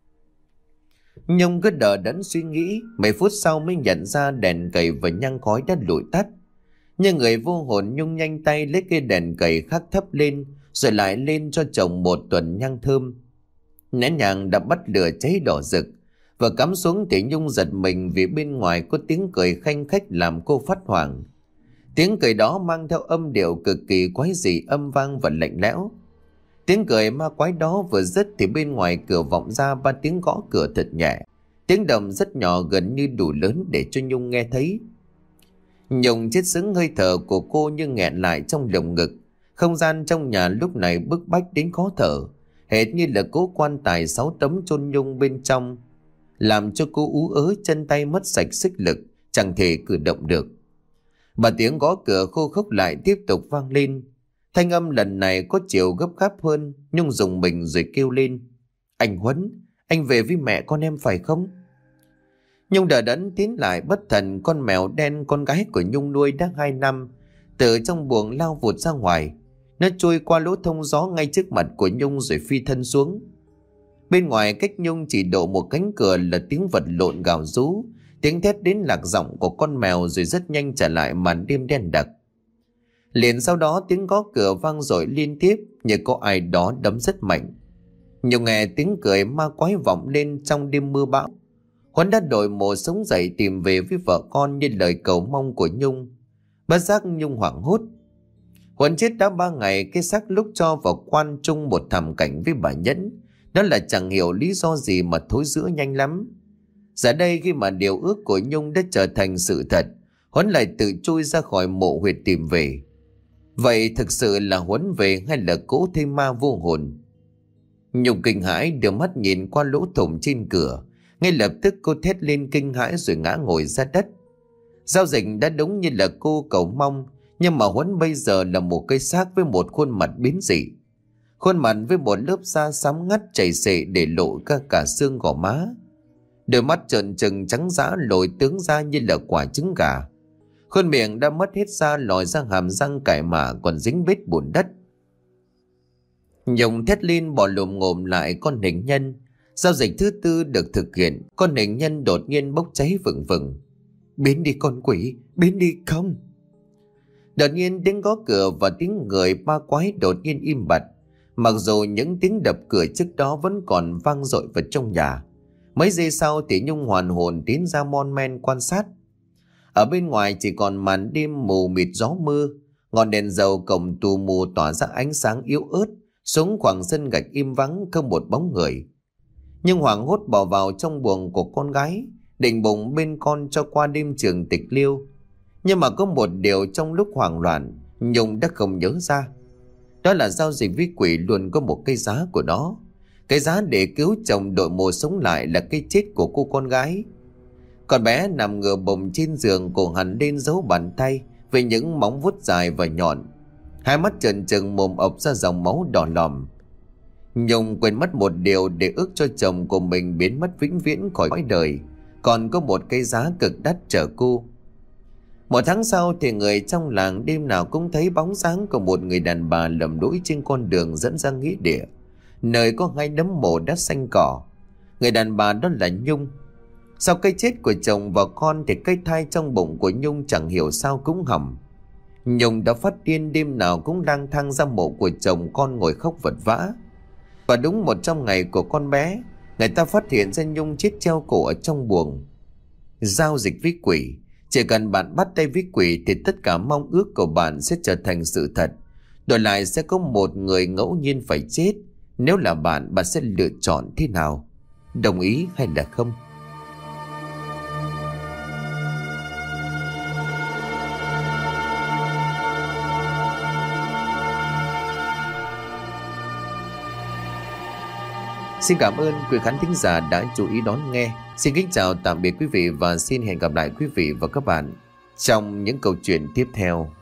Speaker 1: Nhung cứ đờ đẫn suy nghĩ, mấy phút sau mới nhận ra đèn cầy và nhang khói đã lụi tắt. Nhưng người vô hồn, Nhung nhanh tay lấy cây đèn cầy khắc thấp lên, rồi lại lên cho chồng một tuần nhang thơm. Nén nhang đã bắt lửa cháy đỏ rực, và cắm xuống thì Nhung giật mình vì bên ngoài có tiếng cười khanh khách làm cô phát hoảng. Tiếng cười đó mang theo âm điệu cực kỳ quái dị, âm vang và lạnh lẽo. Tiếng cười ma quái đó vừa dứt thì bên ngoài cửa vọng ra ba tiếng gõ cửa thật nhẹ. Tiếng động rất nhỏ, gần như đủ lớn để cho Nhung nghe thấy. Nhung chết sững, hơi thở của cô như nghẹn lại trong lồng ngực. Không gian trong nhà lúc này bức bách đến khó thở, hệt như là cố quan tài sáu tấm chôn Nhung bên trong, làm cho cô ú ớ, chân tay mất sạch sức lực, chẳng thể cử động được. Bà tiếng gõ cửa khô khốc lại tiếp tục vang lên. Thanh âm lần này có chiều gấp gáp hơn. Nhung rùng mình rồi kêu lên: "Anh Huấn, anh về với mẹ con em phải không?" Nhung đờ đẫn tiến lại, bất thần con mèo đen con gái của Nhung nuôi đã hai năm từ trong buồng lao vụt ra ngoài. Nó trôi qua lỗ thông gió ngay trước mặt của Nhung rồi phi thân xuống. Bên ngoài cách Nhung chỉ độ một cánh cửa là tiếng vật lộn gào rú, Tiếng thét đến lạc giọng của con mèo rồi rất nhanh trở lại màn đêm đen đặc. Liền sau đó tiếng gõ cửa vang dội liên tiếp như có ai đó đấm rất mạnh. Nhung nghe tiếng cười ma quái vọng lên trong đêm mưa bão. Huấn đã đội mồ sống dậy tìm về với vợ con như lời cầu mong của Nhung. Bất giác Nhung hoảng hốt. Huấn chết đã ba ngày, cái xác lúc cho vào quan chung một thảm cảnh với bà Nhẫn. Đó là chẳng hiểu lý do gì mà thối rữa nhanh lắm. Giờ đây khi mà điều ước của Nhung đã trở thành sự thật, Huấn lại tự chui ra khỏi mộ huyệt tìm về. Vậy thực sự là Huấn về hay là cỗ thêm ma vô hồn? Nhung kinh hãi đưa mắt nhìn qua lỗ thủng trên cửa. Ngay lập tức cô thét lên kinh hãi rồi ngã ngồi ra đất. Giao dịch đã đúng như là cô cầu mong, nhưng mà Huấn bây giờ là một cây xác với một khuôn mặt biến dị. Khuôn mặt với một lớp da xám ngắt chảy xệ để lộ cả cả xương gò má. Đôi mắt trợn trừng trắng dã lồi tướng ra như là quả trứng gà. Khuôn miệng đã mất hết da lòi ra hàm răng cải mả còn dính bết bùn đất. Nhung thét lên bỏ lồm ngồm lại con hình nhân. Giao dịch thứ tư được thực hiện, con hình nhân đột nhiên bốc cháy vừng vừng. Biến đi con quỷ, biến đi không. Đột nhiên tiếng gõ cửa và tiếng người ma quái đột nhiên im bặt. Mặc dù những tiếng đập cửa trước đó vẫn còn vang dội vào trong nhà. Mấy giây sau thì Nhung hoàn hồn tiến ra mon men quan sát. Ở bên ngoài chỉ còn màn đêm mù mịt gió mưa. Ngọn đèn dầu cổng tù mù tỏa ra ánh sáng yếu ớt. Xuống khoảng sân gạch im vắng không một bóng người. Nhưng hoảng hốt bỏ vào trong buồng của con gái, định bụng bên con cho qua đêm trường tịch liêu. Nhưng mà có một điều trong lúc hoảng loạn Nhung đã không nhớ ra. Đó là giao dịch với quỷ luôn có một cái giá của nó. Cái giá để cứu chồng đội mồ sống lại là cái chết của cô con gái. Con bé nằm ngửa bồng trên giường, cổ hẳn lên dấu bàn tay với những móng vuốt dài và nhọn. Hai mắt trợn trừng, mồm ọc ra dòng máu đỏ lòm. Nhung quên mất một điều để ước cho chồng của mình biến mất vĩnh viễn khỏi cõi đời. Còn có một cái giá cực đắt chờ cô. Một tháng sau thì người trong làng đêm nào cũng thấy bóng dáng của một người đàn bà lầm lũi trên con đường dẫn ra nghĩa địa, nơi có hai nấm mộ đất xanh cỏ. Người đàn bà đó là Nhung. Sau cái chết của chồng và con thì cái thai trong bụng của Nhung chẳng hiểu sao cũng hỏng. Nhung đã phát điên, đêm nào cũng lang thang ra mộ của chồng con ngồi khóc vật vã. Và đúng một trong ngày của con bé, người ta phát hiện ra Nhung chết treo cổ ở trong buồng. Giao dịch với quỷ. Chỉ cần bạn bắt tay với quỷ thì tất cả mong ước của bạn sẽ trở thành sự thật. Đổi lại sẽ có một người ngẫu nhiên phải chết. Nếu là bạn, bạn sẽ lựa chọn thế nào? Đồng ý hay là không? Xin cảm ơn quý khán thính giả đã chú ý đón nghe. Xin kính chào tạm biệt quý vị và xin hẹn gặp lại quý vị và các bạn trong những câu chuyện tiếp theo.